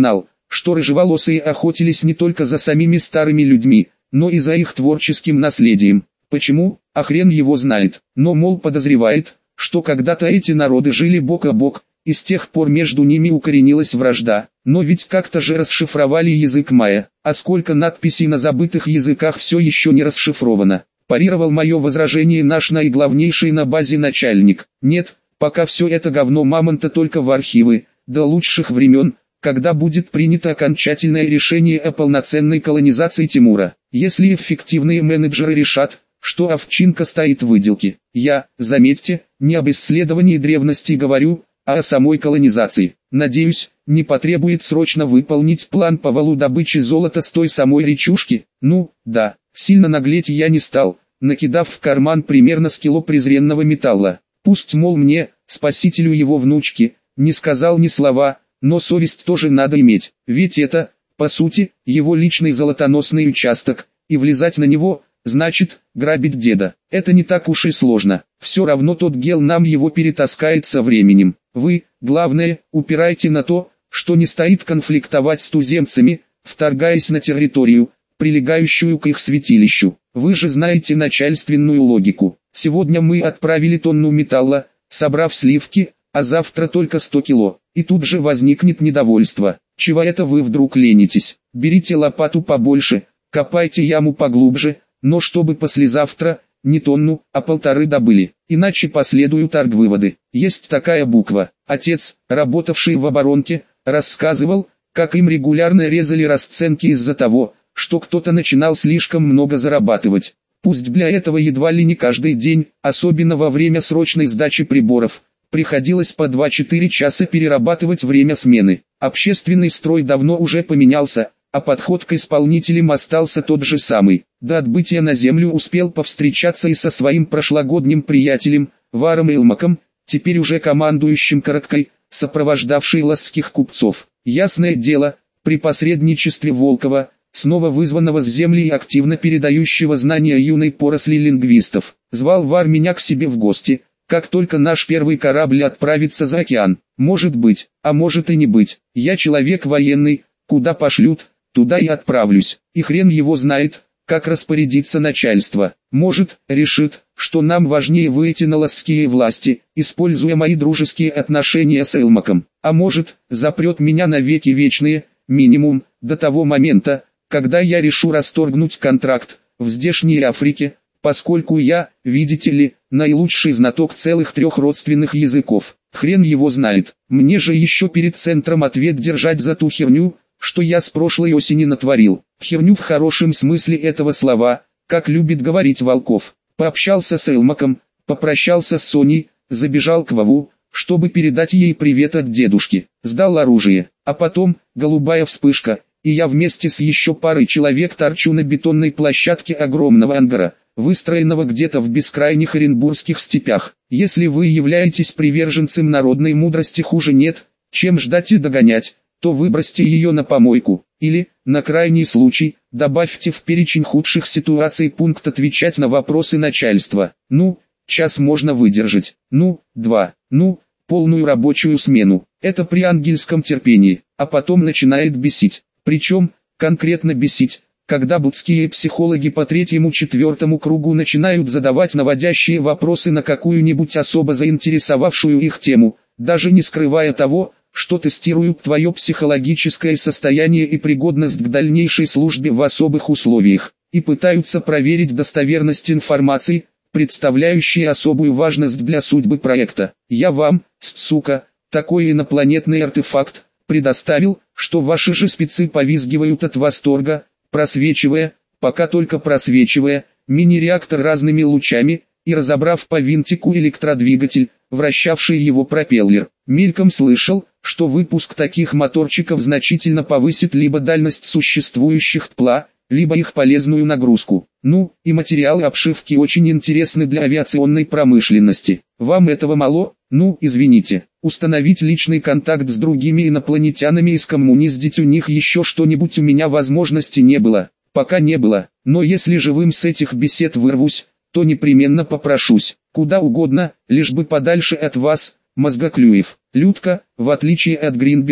Speaker 1: что рыжеволосые охотились не только за самими старыми людьми, но и за их творческим наследием. Почему? А хрен его знает. Но мол подозревает, что когда-то эти народы жили бок о бок, и с тех пор между ними укоренилась вражда. Но ведь как-то же расшифровали язык майя, а сколько надписей на забытых языках все еще не расшифровано. Парировал мое возражение наш наиглавнейший на базе начальник. Нет, пока все это говно мамонта только в архивы, до лучших времен, когда будет принято окончательное решение о полноценной колонизации Тимура. Если эффективные менеджеры решат, что овчинка стоит в выделке. Я, заметьте, не об исследовании древности говорю, а о самой колонизации. Надеюсь, не потребует срочно выполнить план по валу добычи золота с той самой речушки. Ну, да, сильно наглеть я не стал, накидав в карман примерно с кило презренного металла. Пусть, мол, мне, спасителю его внучки, не сказал ни слова, но совесть тоже надо иметь. Ведь это, по сути, его личный золотоносный участок, и влезать на него – значит, грабить деда. Это не так уж и сложно. Все равно тот гел нам его перетаскает со временем. Вы, главное, упирайте на то, что не стоит конфликтовать с туземцами, вторгаясь на территорию, прилегающую к их святилищу. Вы же знаете начальственную логику. Сегодня мы отправили тонну металла, собрав сливки, а завтра только сто кило. И тут же возникнет недовольство. Чего это вы вдруг ленитесь? Берите лопату побольше, копайте яму поглубже, но чтобы послезавтра, не тонну, а полторы добыли, иначе последуют аргвыводы. Есть такая буква. Отец, работавший в оборонке, рассказывал, как им регулярно резали расценки из-за того, что кто-то начинал слишком много зарабатывать. Пусть для этого едва ли не каждый день, особенно во время срочной сдачи приборов, приходилось по два-четыре часа перерабатывать время смены. Общественный строй давно уже поменялся, а подход к исполнителям остался тот же самый. До отбытия на землю успел повстречаться и со своим прошлогодним приятелем, Варом Элмаком, теперь уже командующим короткой, сопровождавшей ласских купцов. Ясное дело, при посредничестве Волкова, снова вызванного с земли и активно передающего знания юной поросли лингвистов, звал Вар меня к себе в гости, как только наш первый корабль отправится за океан. Может быть, а может и не быть, я человек военный, куда пошлют, туда и отправлюсь, и хрен его знает, как распорядиться начальство. Может, решит, что нам важнее выйти на ласские власти, используя мои дружеские отношения с Элмаком. А может, запрет меня на веки вечные, минимум, до того момента, когда я решу расторгнуть контракт в здешней Африке, поскольку я, видите ли, наилучший знаток целых трех родственных языков. Хрен его знает, мне же еще перед центром ответ держать за ту херню, что я с прошлой осени натворил. Херню в хорошем смысле этого слова, как любит говорить Волков. Пообщался с Элмаком, попрощался с Соней, забежал к Вову, чтобы передать ей привет от дедушки. Сдал оружие, а потом, голубая вспышка, и я вместе с еще парой человек торчу на бетонной площадке огромного ангара, выстроенного где-то в бескрайних оренбургских степях. Если вы являетесь приверженцем народной мудрости хуже нет, чем ждать и догонять, то выбросьте ее на помойку, или, на крайний случай, добавьте в перечень худших ситуаций пункт отвечать на вопросы начальства. Ну, час можно выдержать, ну, два, ну, полную рабочую смену. Это при ангельском терпении, а потом начинает бесить. Причем, конкретно бесить, когда блудские психологи по третьему-четвертому кругу начинают задавать наводящие вопросы на какую-нибудь особо заинтересовавшую их тему, даже не скрывая того, что тестируют твое психологическое состояние и пригодность к дальнейшей службе в особых условиях, и пытаются проверить достоверность информации, представляющей особую важность для судьбы проекта. Я вам, сука, такой инопланетный артефакт предоставил, что ваши же спецы повизгивают от восторга, просвечивая, пока только просвечивая, мини-реактор разными лучами, и разобрав по винтику электродвигатель, вращавший его пропеллер. Мельком слышал, что выпуск таких моторчиков значительно повысит либо дальность существующих ТПЛА, либо их полезную нагрузку. Ну, и материалы обшивки очень интересны для авиационной промышленности. Вам этого мало? Ну, извините. Установить личный контакт с другими инопланетянами и скоммуниздить у них еще что-нибудь у меня возможности не было. Пока не было. Но если живым с этих бесед вырвусь, то непременно попрошусь. Куда угодно, лишь бы подальше от вас, мозгоклюев. Людка, в отличие от Гринберг,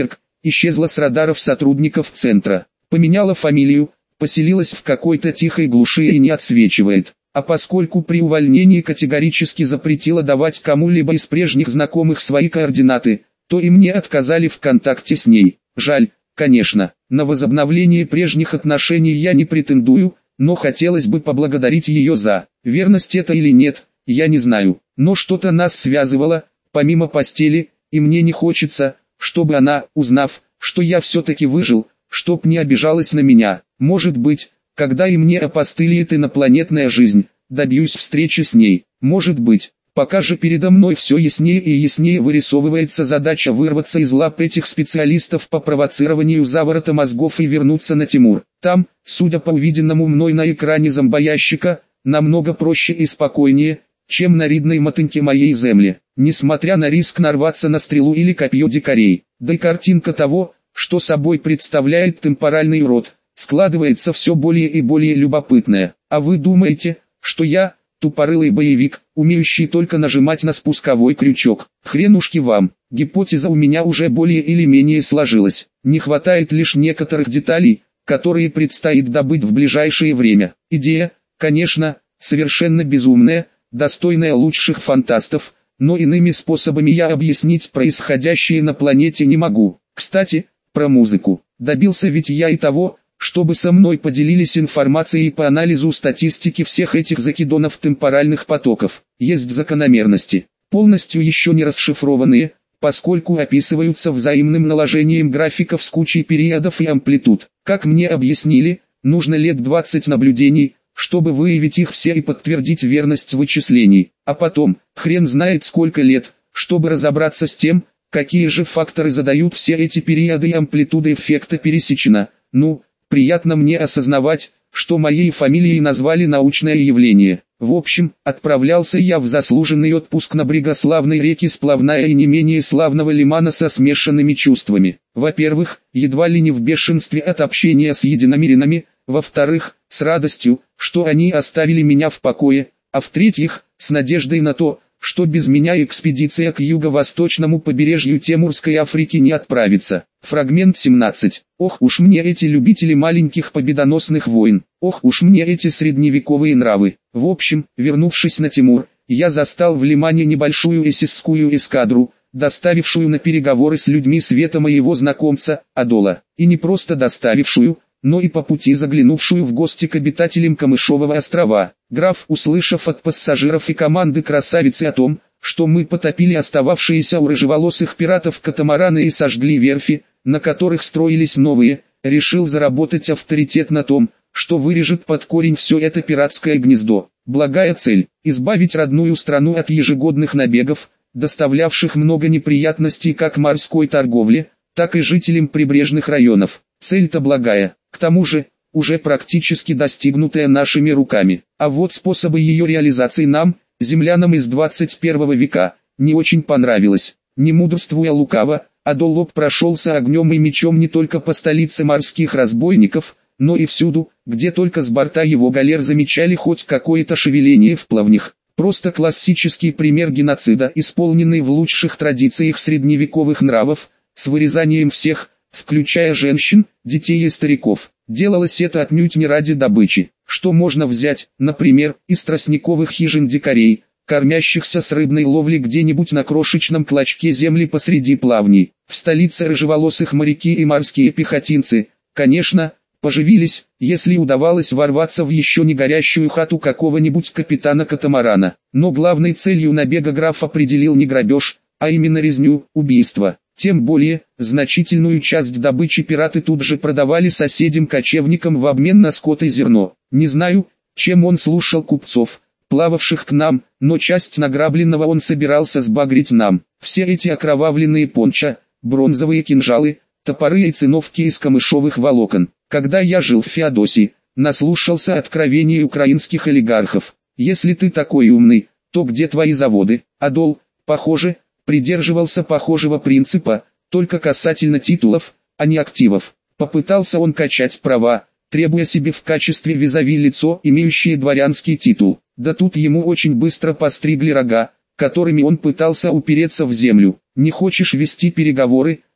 Speaker 1: исчезла с радаров сотрудников центра, поменяла фамилию, поселилась в какой-то тихой глуши и не отсвечивает. А поскольку при увольнении категорически запретила давать кому-либо из прежних знакомых свои координаты, то и мне отказали в контакте с ней. Жаль, конечно, на возобновление прежних отношений я не претендую, но хотелось бы поблагодарить ее за верность это или нет, я не знаю. Но что-то нас связывало, помимо постели, и мне не хочется, чтобы она, узнав, что я все-таки выжил, чтоб не обижалась на меня. Может быть, когда и мне опостылеет инопланетная жизнь, добьюсь встречи с ней. Может быть, пока же передо мной все яснее и яснее вырисовывается задача вырваться из лап этих специалистов по провоцированию заворота мозгов и вернуться на Тимур. Там, судя по увиденному мной на экране зомбоящика, намного проще и спокойнее, чем на ридной мотыньке моей земли. Несмотря на риск нарваться на стрелу или копье дикарей, да и картинка того, что собой представляет темпоральный урод, складывается все более и более любопытная. А вы думаете, что я, тупорылый боевик, умеющий только нажимать на спусковой крючок? Хренушки вам, гипотеза у меня уже более или менее сложилась. Не хватает лишь некоторых деталей, которые предстоит добыть в ближайшее время. Идея, конечно, совершенно безумная, достойная лучших фантастов, но иными способами я объяснить происходящее на планете не могу. Кстати, про музыку. Добился ведь я и того, чтобы со мной поделились информацией по анализу статистики всех этих закидонов темпоральных потоков. Есть закономерности, полностью еще не расшифрованные, поскольку описываются взаимным наложением графиков с кучей периодов и амплитуд. Как мне объяснили, нужно лет двадцать наблюдений, чтобы выявить их все и подтвердить верность вычислений. А потом, хрен знает сколько лет, чтобы разобраться с тем, какие же факторы задают все эти периоды и амплитуды эффекта пересечена. Ну, приятно мне осознавать, что моей фамилией назвали научное явление. В общем, отправлялся я в заслуженный отпуск на брега славной реки Сплавная и не менее славного лимана со смешанными чувствами. Во-первых, едва ли не в бешенстве от общения с единомеренами, во-вторых, с радостью, что они оставили меня в покое, а в-третьих, с надеждой на то, что без меня экспедиция к юго-восточному побережью Тимурской Африки не отправится. Фрагмент семнадцать. Ох уж мне эти любители маленьких победоносных войн, ох уж мне эти средневековые нравы. В общем, вернувшись на Тимур, я застал в лимане небольшую эсэсскую эскадру, доставившую на переговоры с людьми света моего знакомца, Адола. И не просто доставившую, но и по пути заглянувшую в гости к обитателям Камышового острова. Граф, услышав от пассажиров и команды красавицы о том, что мы потопили остававшиеся у рыжеволосых пиратов катамараны и сожгли верфи, на которых строились новые, решил заработать авторитет на том, что вырежет под корень все это пиратское гнездо. Благая цель – избавить родную страну от ежегодных набегов, доставлявших много неприятностей как морской торговле, так и жителям прибрежных районов. Цель-то благая, к тому же, уже практически достигнутая нашими руками. А вот способы ее реализации нам, землянам из двадцать первого века, не очень понравилось. Не мудрствуя лукаво, Адоллоп прошелся огнем и мечом не только по столице морских разбойников, но и всюду, где только с борта его галер замечали хоть какое-то шевеление в плавнях. Просто классический пример геноцида, исполненный в лучших традициях средневековых нравов, с вырезанием всех, включая женщин, детей и стариков. Делалось это отнюдь не ради добычи. Что можно взять, например, из тростниковых хижин дикарей, кормящихся с рыбной ловли где-нибудь на крошечном клочке земли посреди плавней. В столице рыжеволосых моряки и морские пехотинцы, конечно, поживились, если удавалось ворваться в еще не горящую хату какого-нибудь капитана катамарана. Но главной целью набега граф определил не грабеж, а именно резню, убийство. Тем более, значительную часть добычи пираты тут же продавали соседям-кочевникам в обмен на скот и зерно. Не знаю, чем он слушал купцов, плававших к нам, но часть награбленного он собирался сбагрить нам. Все эти окровавленные понча, бронзовые кинжалы, топоры и циновки из камышовых волокон. Когда я жил в Феодосии, наслушался откровений украинских олигархов. Если ты такой умный, то где твои заводы? Адол, похоже, придерживался похожего принципа, только касательно титулов, а не активов. Попытался он качать права, требуя себе в качестве визави лицо, имеющее дворянский титул. Да тут ему очень быстро постригли рога, которыми он пытался упереться в землю. Не хочешь вести переговоры,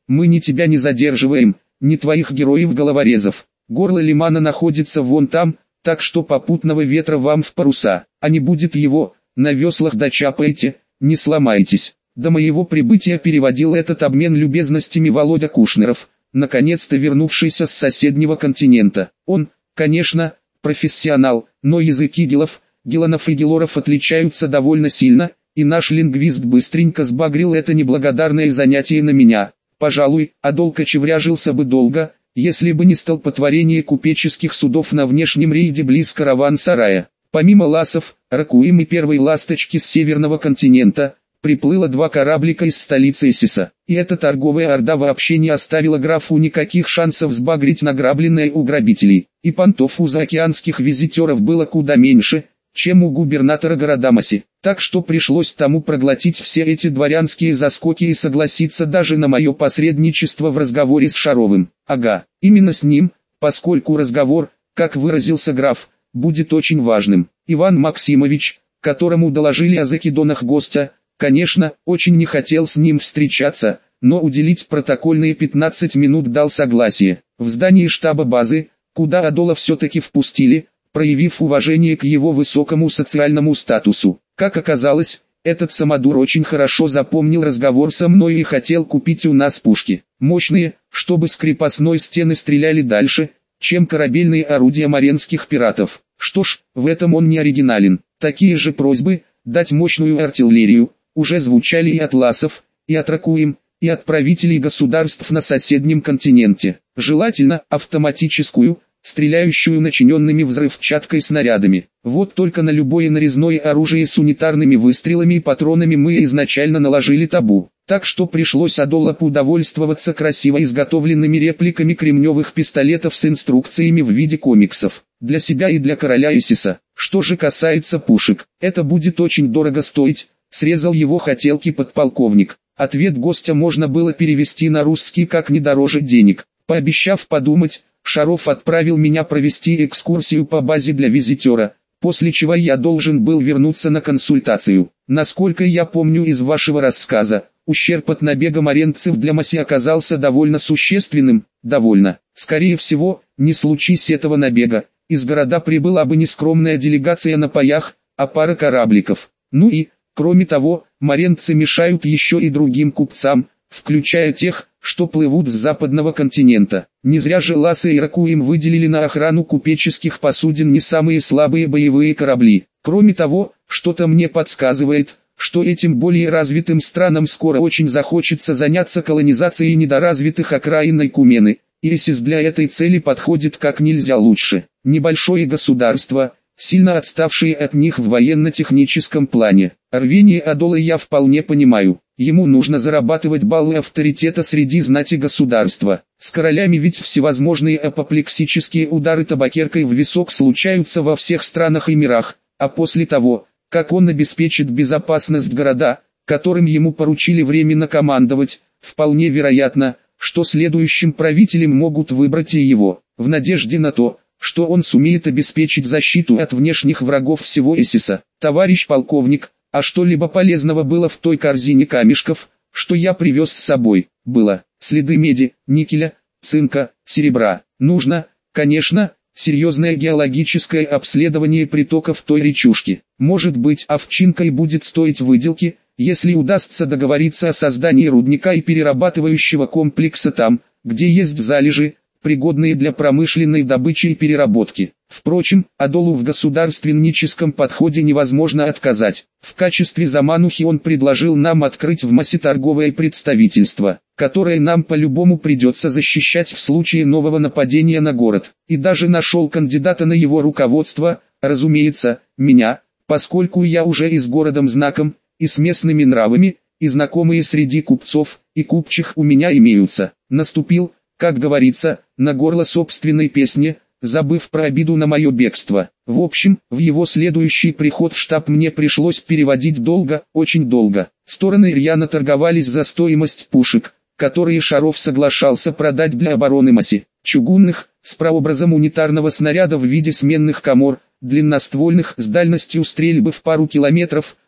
Speaker 1: Мы ни тебя не задерживаем, ни твоих героев-головорезов. Горло лимана находится вон там, так что попутного ветра вам в паруса, а не будет его, на веслах дочапаете, не сломайтесь». До моего прибытия переводил этот обмен любезностями Володя Кушнеров, наконец-то вернувшийся с соседнего континента. Он, конечно, профессионал, но языки гелов, геланов и гелоров отличаются довольно сильно, и наш лингвист быстренько сбагрил это неблагодарное занятие на меня. Пожалуй, Адол кочевряжился бы долго, если бы не столпотворение купеческих судов на внешнем рейде близ караван-сарая. Помимо ласов, ракуим и первой ласточки с северного континента, приплыло два кораблика из столицы Эссиса, и эта торговая орда вообще не оставила графу никаких шансов сбагрить награбленное у грабителей, и понтов у заокеанских визитеров было куда меньше, чем у губернатора Городамаси, так что пришлось тому проглотить все эти дворянские заскоки и согласиться даже на мое посредничество в разговоре с Шаровым. Ага, именно с ним, поскольку разговор, как выразился граф, будет очень важным. Иван Максимович, которому доложили о закидонах гостя, конечно, очень не хотел с ним встречаться, но уделить протокольные пятнадцать минут дал согласие. В здании штаба базы, куда Адола все-таки впустили, проявив уважение к его высокому социальному статусу. Как оказалось, этот самодур очень хорошо запомнил разговор со мной и хотел купить у нас пушки. Мощные, чтобы с крепостной стены стреляли дальше, чем корабельные орудия маренских пиратов. Что ж, в этом он не оригинален. Такие же просьбы, дать мощную артиллерию, уже звучали и от ласов, и от ракуим, и от правителей государств на соседнем континенте. Желательно автоматическую, стреляющую начиненными взрывчаткой снарядами. Вот только на любое нарезное оружие с унитарными выстрелами и патронами мы изначально наложили табу. Так что пришлось Адоллапу удовольствоваться красиво изготовленными репликами кремневых пистолетов с инструкциями в виде комиксов. Для себя и для короля Эссиса. Что же касается пушек, это будет очень дорого стоить. Срезал его хотелки подполковник. Ответ гостя можно было перевести на русский как «не дороже денег». Пообещав подумать, Шаров отправил меня провести экскурсию по базе для визитера, после чего я должен был вернуться на консультацию. Насколько я помню из вашего рассказа, ущерб от набега маренцев для Маси оказался довольно существенным. Довольно. Скорее всего, не случись этого набега, из города прибыла бы не скромная делегация на паях, а пара корабликов. Ну и, кроме того, маренцы мешают еще и другим купцам, включая тех, что плывут с западного континента. Не зря же Ласса и Ракуим выделили на охрану купеческих посудин не самые слабые боевые корабли. Кроме того, что-то мне подсказывает, что этим более развитым странам скоро очень захочется заняться колонизацией недоразвитых окраин Айкумены, и Эссис для этой цели подходит как нельзя лучше. Небольшое государство, сильно отставшие от них в военно-техническом плане. Рвение Адолы я вполне понимаю. Ему нужно зарабатывать баллы авторитета среди знати государства. С королями ведь всевозможные апоплексические удары табакеркой в висок случаются во всех странах и мирах, а после того, как он обеспечит безопасность города, которым ему поручили временно командовать, вполне вероятно, что следующим правителем могут выбрать и его, в надежде на то, что он сумеет обеспечить защиту от внешних врагов всего Эссиса. Товарищ полковник, а что-либо полезного было в той корзине камешков, что я привез с собой? Было. Следы меди, никеля, цинка, серебра. Нужно, конечно, серьезное геологическое обследование притоков той речушки. Может быть, овчинка и будет стоить выделки, если удастся договориться о создании рудника и перерабатывающего комплекса там, где есть залежи, пригодные для промышленной добычи и переработки. Впрочем, Адолу в государственническом подходе невозможно отказать. В качестве заманухи он предложил нам открыть в Маси торговое представительство, которое нам по-любому придется защищать в случае нового нападения на город. И даже нашел кандидата на его руководство, разумеется, меня, поскольку я уже и с городом знаком, и с местными нравами, и знакомые среди купцов, и купчих у меня имеются. Наступил, как говорится, на горло собственной песни, забыв про обиду на мое бегство. В общем, в его следующий приход в штаб мне пришлось переводить долго, очень долго. Стороны рьяно торговались за стоимость пушек, которые Шаров соглашался продать для обороны Маси. Чугунных, с прообразом унитарного снаряда в виде сменных комор, длинноствольных с дальностью стрельбы в пару километров,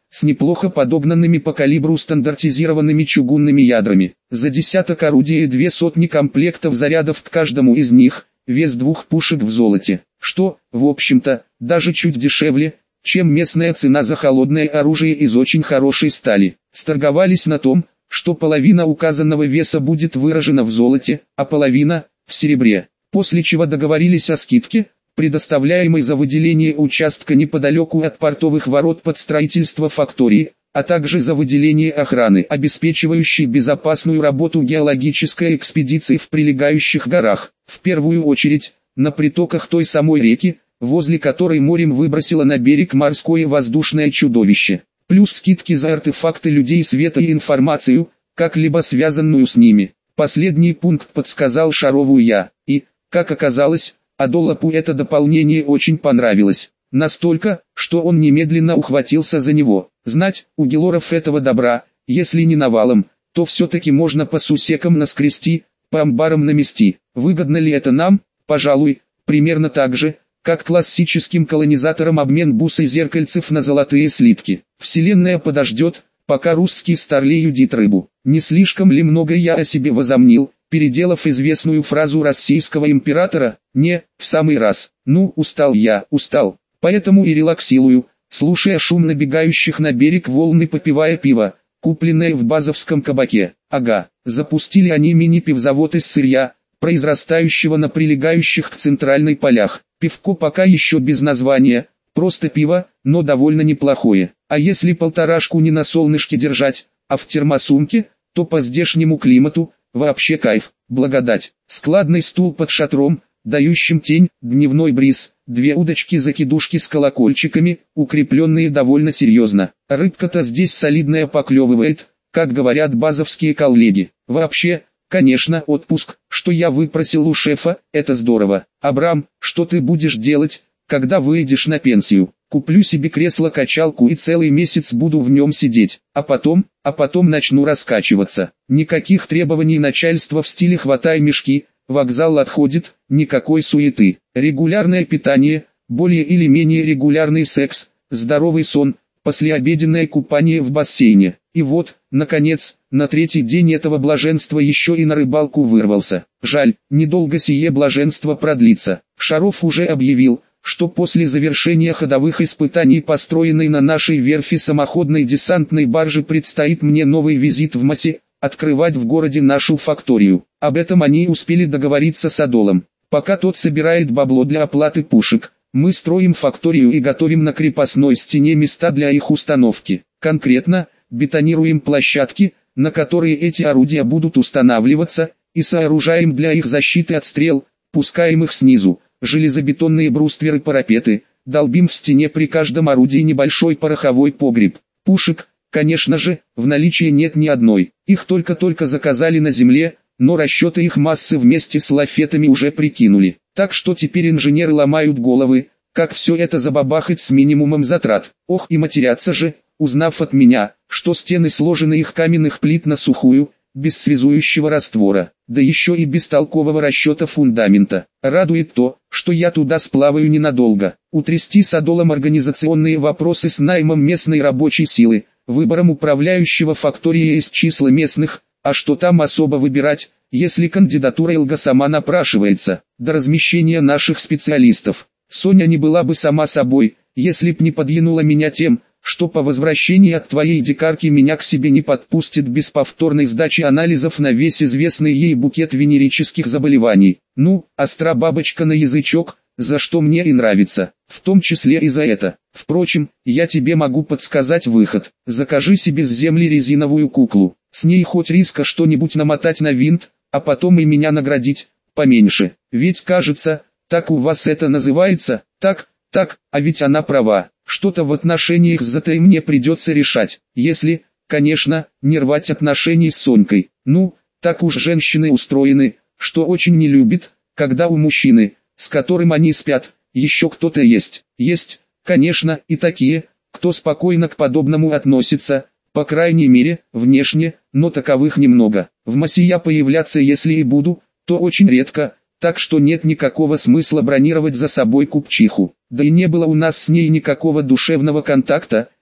Speaker 1: с неплохо подогнанными по калибру стандартизированными чугунными ядрами. За десяток орудий и две сотни комплектов зарядов к каждому из них, вес двух пушек в золоте, что, в общем-то, даже чуть дешевле, чем местная цена за холодное оружие из очень хорошей стали. Сторговались на том, что половина указанного веса будет выражена в золоте, а половина – в серебре, после чего договорились о скидке, предоставляемой за выделение участка неподалеку от портовых ворот под строительство фактории, а также за выделение охраны, обеспечивающей безопасную работу геологической экспедиции в прилегающих горах, в первую очередь, на притоках той самой реки, возле которой морем выбросило на берег морское воздушное чудовище, плюс скидки за артефакты людей света и информацию, как-либо связанную с ними. Последний пункт подсказал Шарову я, и, как оказалось, Адолапу это дополнение очень понравилось. Настолько, что он немедленно ухватился за него. Знать, у Гелоров этого добра, если не навалом, то все-таки можно по сусекам наскрести, по амбарам намести. Выгодно ли это нам? Пожалуй, примерно так же, как классическим колонизаторам обмен бус и зеркальцев на золотые слитки. Вселенная подождет, пока русский старлей юдит рыбу. Не слишком ли много я о себе возомнил, переделав известную фразу российского императора? Не, в самый раз. Ну, устал я, устал. Поэтому и релаксирую, слушая шум набегающих на берег волн и попивая пиво, купленное в базовском кабаке. Ага, запустили они мини-пивзавод из сырья, произрастающего на прилегающих к центральной полях. Пивко пока еще без названия, просто пиво, но довольно неплохое. А если полторашку не на солнышке держать, а в термосумке, то по здешнему климату, вообще кайф, благодать. Складный стул под шатром, дающим тень, дневной бриз, две удочки-закидушки с колокольчиками, укрепленные довольно серьезно. Рыбка-то здесь солидная поклевывает, как говорят базовские коллеги. Вообще, конечно, отпуск, что я выпросил у шефа, это здорово. Абрам, что ты будешь делать, когда выйдешь на пенсию? Куплю себе кресло-качалку и целый месяц буду в нем сидеть, а потом, а потом начну раскачиваться. Никаких требований начальства в стиле «хватай мешки», вокзал отходит, никакой суеты. Регулярное питание, более или менее регулярный секс, здоровый сон, послеобеденное купание в бассейне. И вот, наконец, на третий день этого блаженства еще и на рыбалку вырвался. Жаль, недолго сие блаженство продлится. Шаров уже объявил, что после завершения ходовых испытаний построенной на нашей верфи самоходной десантной баржи предстоит мне новый визит в Маси, открывать в городе нашу факторию. Об этом они успели договориться с Адолом. Пока тот собирает бабло для оплаты пушек, мы строим факторию и готовим на крепостной стене места для их установки. Конкретно, бетонируем площадки, на которые эти орудия будут устанавливаться, и сооружаем для их защиты от стрел, пускаемых снизу, железобетонные брустверы-парапеты, долбим в стене при каждом орудии небольшой пороховой погреб. Пушек, конечно же, в наличии нет ни одной, их только-только заказали на земле, но расчеты их массы вместе с лафетами уже прикинули. Так что теперь инженеры ломают головы, как все это забабахать с минимумом затрат. Ох, и матерятся же, узнав от меня, что стены сложены из каменных плит на сухую, без связующего раствора, да еще и без толкового расчета фундамента. Радует то, что я туда сплаваю ненадолго. Утрясти с Адолом организационные вопросы с наймом местной рабочей силы, выбором управляющего факторией из числа местных, а что там особо выбирать, если кандидатура Элга сама напрашивается, до размещения наших специалистов. Соня не была бы сама собой, если б не подъянула меня тем, что по возвращении от твоей дикарки меня к себе не подпустит без повторной сдачи анализов на весь известный ей букет венерических заболеваний. Ну, остра бабочка на язычок, за что мне и нравится, в том числе и за это. Впрочем, я тебе могу подсказать выход. Закажи себе с земли резиновую куклу, с ней хоть риска что-нибудь намотать на винт, а потом и меня наградить, поменьше. Ведь кажется, так у вас это называется, так, так, а ведь она права. Что-то в отношениях с Затой мне придется решать, если, конечно, не рвать отношений с Сонькой. Ну, так уж женщины устроены, что очень не любят, когда у мужчины, с которым они спят, еще кто-то есть. Есть, конечно, и такие, кто спокойно к подобному относится, по крайней мере, внешне, но таковых немного. В Маси я появляться если и буду, то очень редко, так что нет никакого смысла бронировать за собой купчиху. Да и не было у нас с ней никакого душевного контакта,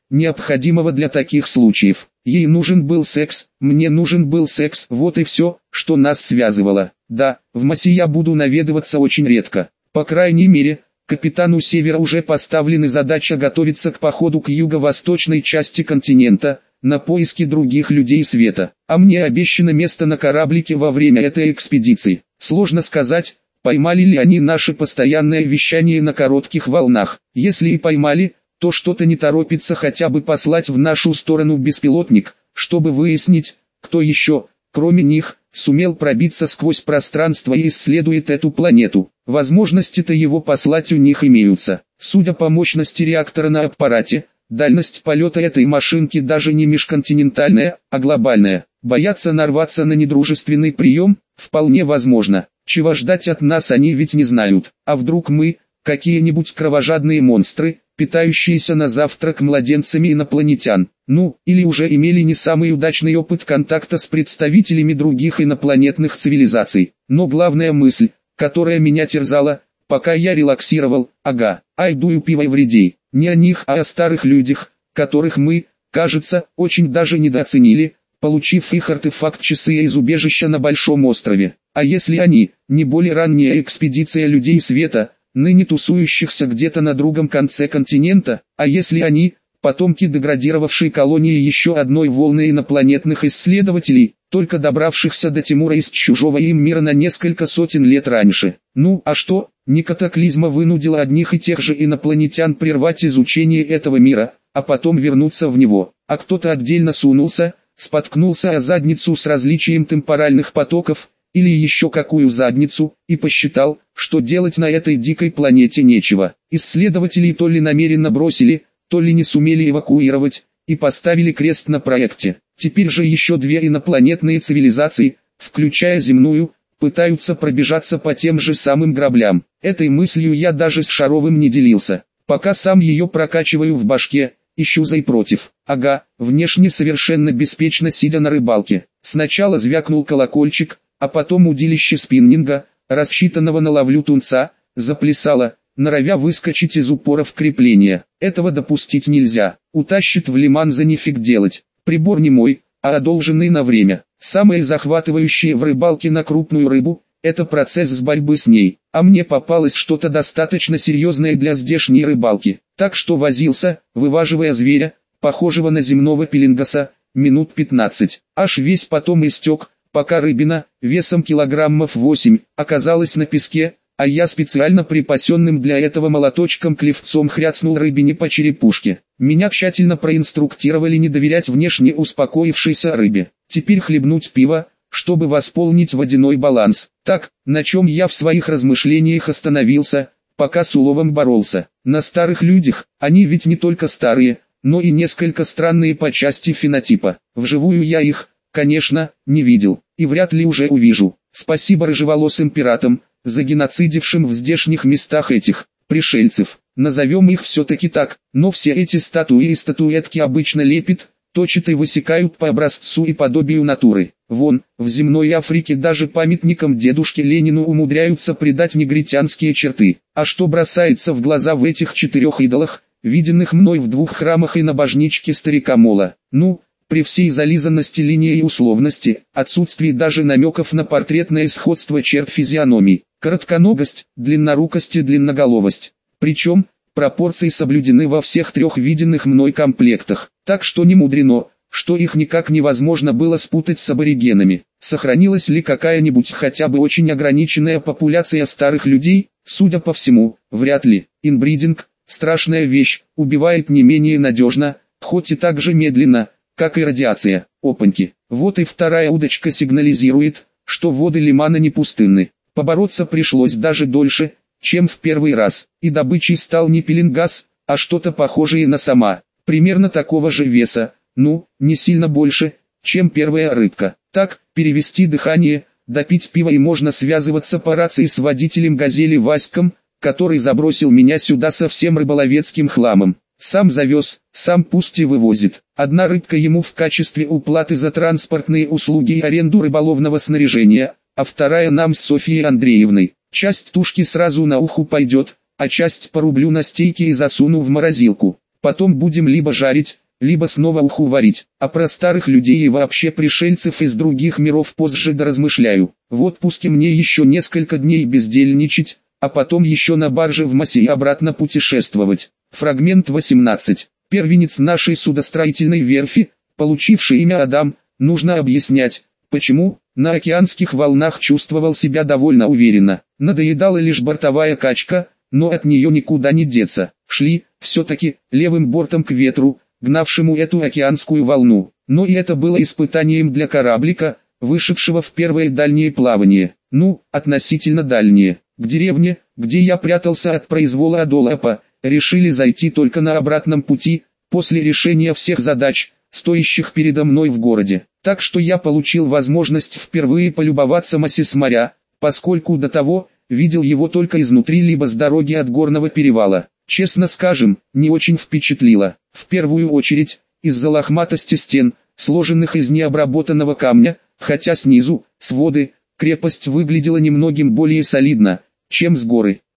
Speaker 1: необходимого для таких случаев. Ей нужен был секс, мне нужен был секс, вот и все, что нас связывало. Да, в Маси я буду наведываться очень редко. По крайней мере, капитану Севера уже поставлена задача готовиться к походу к юго-восточной части континента, на поиски других людей света. А мне обещано место на кораблике во время этой экспедиции. Сложно сказать, поймали ли они наше постоянное вещание на коротких волнах. Если и поймали, то что-то не торопится хотя бы послать в нашу сторону беспилотник, чтобы выяснить, кто еще, кроме них, сумел пробиться сквозь пространство и исследует эту планету. Возможности-то его послать у них имеются. Судя по мощности реактора на аппарате, дальность полета этой машинки даже не межконтинентальная, а глобальная. Боятся нарваться на недружественный прием? Вполне возможно. Чего ждать от нас они ведь не знают. А вдруг мы, какие-нибудь кровожадные монстры, питающиеся на завтрак младенцами инопланетян, ну, или уже имели не самый удачный опыт контакта с представителями других инопланетных цивилизаций. Но главная мысль, которая меня терзала, пока я релаксировал, ага, ай дую пиво и вредей, не о них, а о старых людях, которых мы, кажется, очень даже недооценили, получив их артефакт часы из убежища на Большом острове. А если они, не более ранняя экспедиция людей света, ныне тусующихся где-то на другом конце континента, а если они, потомки деградировавшей колонии еще одной волны инопланетных исследователей, только добравшихся до Тимура из чужого им мира на несколько сотен лет раньше. Ну, а что, не катаклизма вынудила одних и тех же инопланетян прервать изучение этого мира, а потом вернуться в него, а кто-то отдельно сунулся, споткнулся о задницу с различием темпоральных потоков, или еще какую задницу, и посчитал, что делать на этой дикой планете нечего. Исследователи то ли намеренно бросили, то ли не сумели эвакуировать, и поставили крест на проекте. Теперь же еще две инопланетные цивилизации, включая земную, пытаются пробежаться по тем же самым граблям. Этой мыслью я даже с Шаровым не делился, пока сам ее прокачиваю в башке, ищу за и против. Ага, внешне совершенно беспечно сидя на рыбалке. Сначала звякнул колокольчик, а потом удилище спиннинга, рассчитанного на ловлю тунца, заплясало, норовя выскочить из упоров крепления. Этого допустить нельзя. Утащит в лиман за нифиг делать. Прибор не мой, а одолженный на время. Самое захватывающее в рыбалке на крупную рыбу – это процесс с борьбы с ней. А мне попалось что-то достаточно серьезное для здешней рыбалки. Так что возился, вываживая зверя, похожего на земного пеленгаса, минут пятнадцать. Аж весь потом истек, пока рыбина, весом килограммов восемь, оказалась на песке, а я специально припасенным для этого молоточком-клевцом хряцнул рыбине по черепушке. Меня тщательно проинструктировали не доверять внешне успокоившейся рыбе. Теперь хлебнуть пиво, чтобы восполнить водяной баланс. Так, на чем я в своих размышлениях остановился, пока с уловом боролся. На старых людях, они ведь не только старые, но и несколько странные по части фенотипа. Вживую я их, конечно, не видел, и вряд ли уже увижу. Спасибо рыжеволосым пиратам, загеноцидившим в здешних местах этих пришельцев. Назовем их все-таки так, но все эти статуи и статуэтки обычно лепят, точат и высекают по образцу и подобию натуры. Вон, в земной Африке даже памятникам дедушке Ленину умудряются придать негритянские черты. А что бросается в глаза в этих четырех идолах, виденных мной в двух храмах и на божничке старика Мола? Ну, при всей зализанности линии и условности, отсутствии даже намеков на портретное сходство черт физиономий, коротконогость, длиннорукость и длинноголовость. Причем, пропорции соблюдены во всех трех виденных мной комплектах, так что не мудрено, что их никак невозможно было спутать с аборигенами. Сохранилась ли какая-нибудь хотя бы очень ограниченная популяция старых людей? Судя по всему, вряд ли. Инбридинг, страшная вещь, убивает не менее надежно, хоть и так же медленно, как и радиация. Опаньки. Вот и вторая удочка сигнализирует, что воды лимана не пустынны. Побороться пришлось даже дольше, чем в первый раз, и добычей стал не пеленгас, а что-то похожее на сама, примерно такого же веса, ну, не сильно больше, чем первая рыбка. Так, перевести дыхание, допить пиво и можно связываться по рации с водителем «Газели» Васьком, который забросил меня сюда со всем рыболовецким хламом. Сам завез, сам пусть и вывозит. Одна рыбка ему в качестве уплаты за транспортные услуги и аренду рыболовного снаряжения, а вторая нам с Софьей Андреевной. Часть тушки сразу на уху пойдет, а часть порублю на стейке и засуну в морозилку. Потом будем либо жарить, либо снова уху варить. А про старых людей и вообще пришельцев из других миров позже доразмышляю. В отпуске мне еще несколько дней бездельничать, а потом еще на барже в Массе и обратно путешествовать. Фрагмент восемнадцать. Первенец нашей судостроительной верфи, получивший имя Адам, нужно объяснять, почему, на океанских волнах чувствовал себя довольно уверенно. Надоедала лишь бортовая качка, но от нее никуда не деться. Шли, все-таки, левым бортом к ветру, гнавшему эту океанскую волну. Но и это было испытанием для кораблика, вышедшего в первое дальнее плавание. Ну, относительно дальнее. К деревне, где я прятался от произвола Адолапа, решили зайти только на обратном пути, после решения всех задач, стоящих передо мной в городе. Так что я получил возможность впервые полюбоваться Массе с моря, поскольку до того, видел его только изнутри либо с дороги от горного перевала. Честно скажем, не очень впечатлило. В первую очередь, из-за лохматости стен, сложенных из необработанного камня, хотя снизу, своды, крепость выглядела немногим более солидно, чем с горы.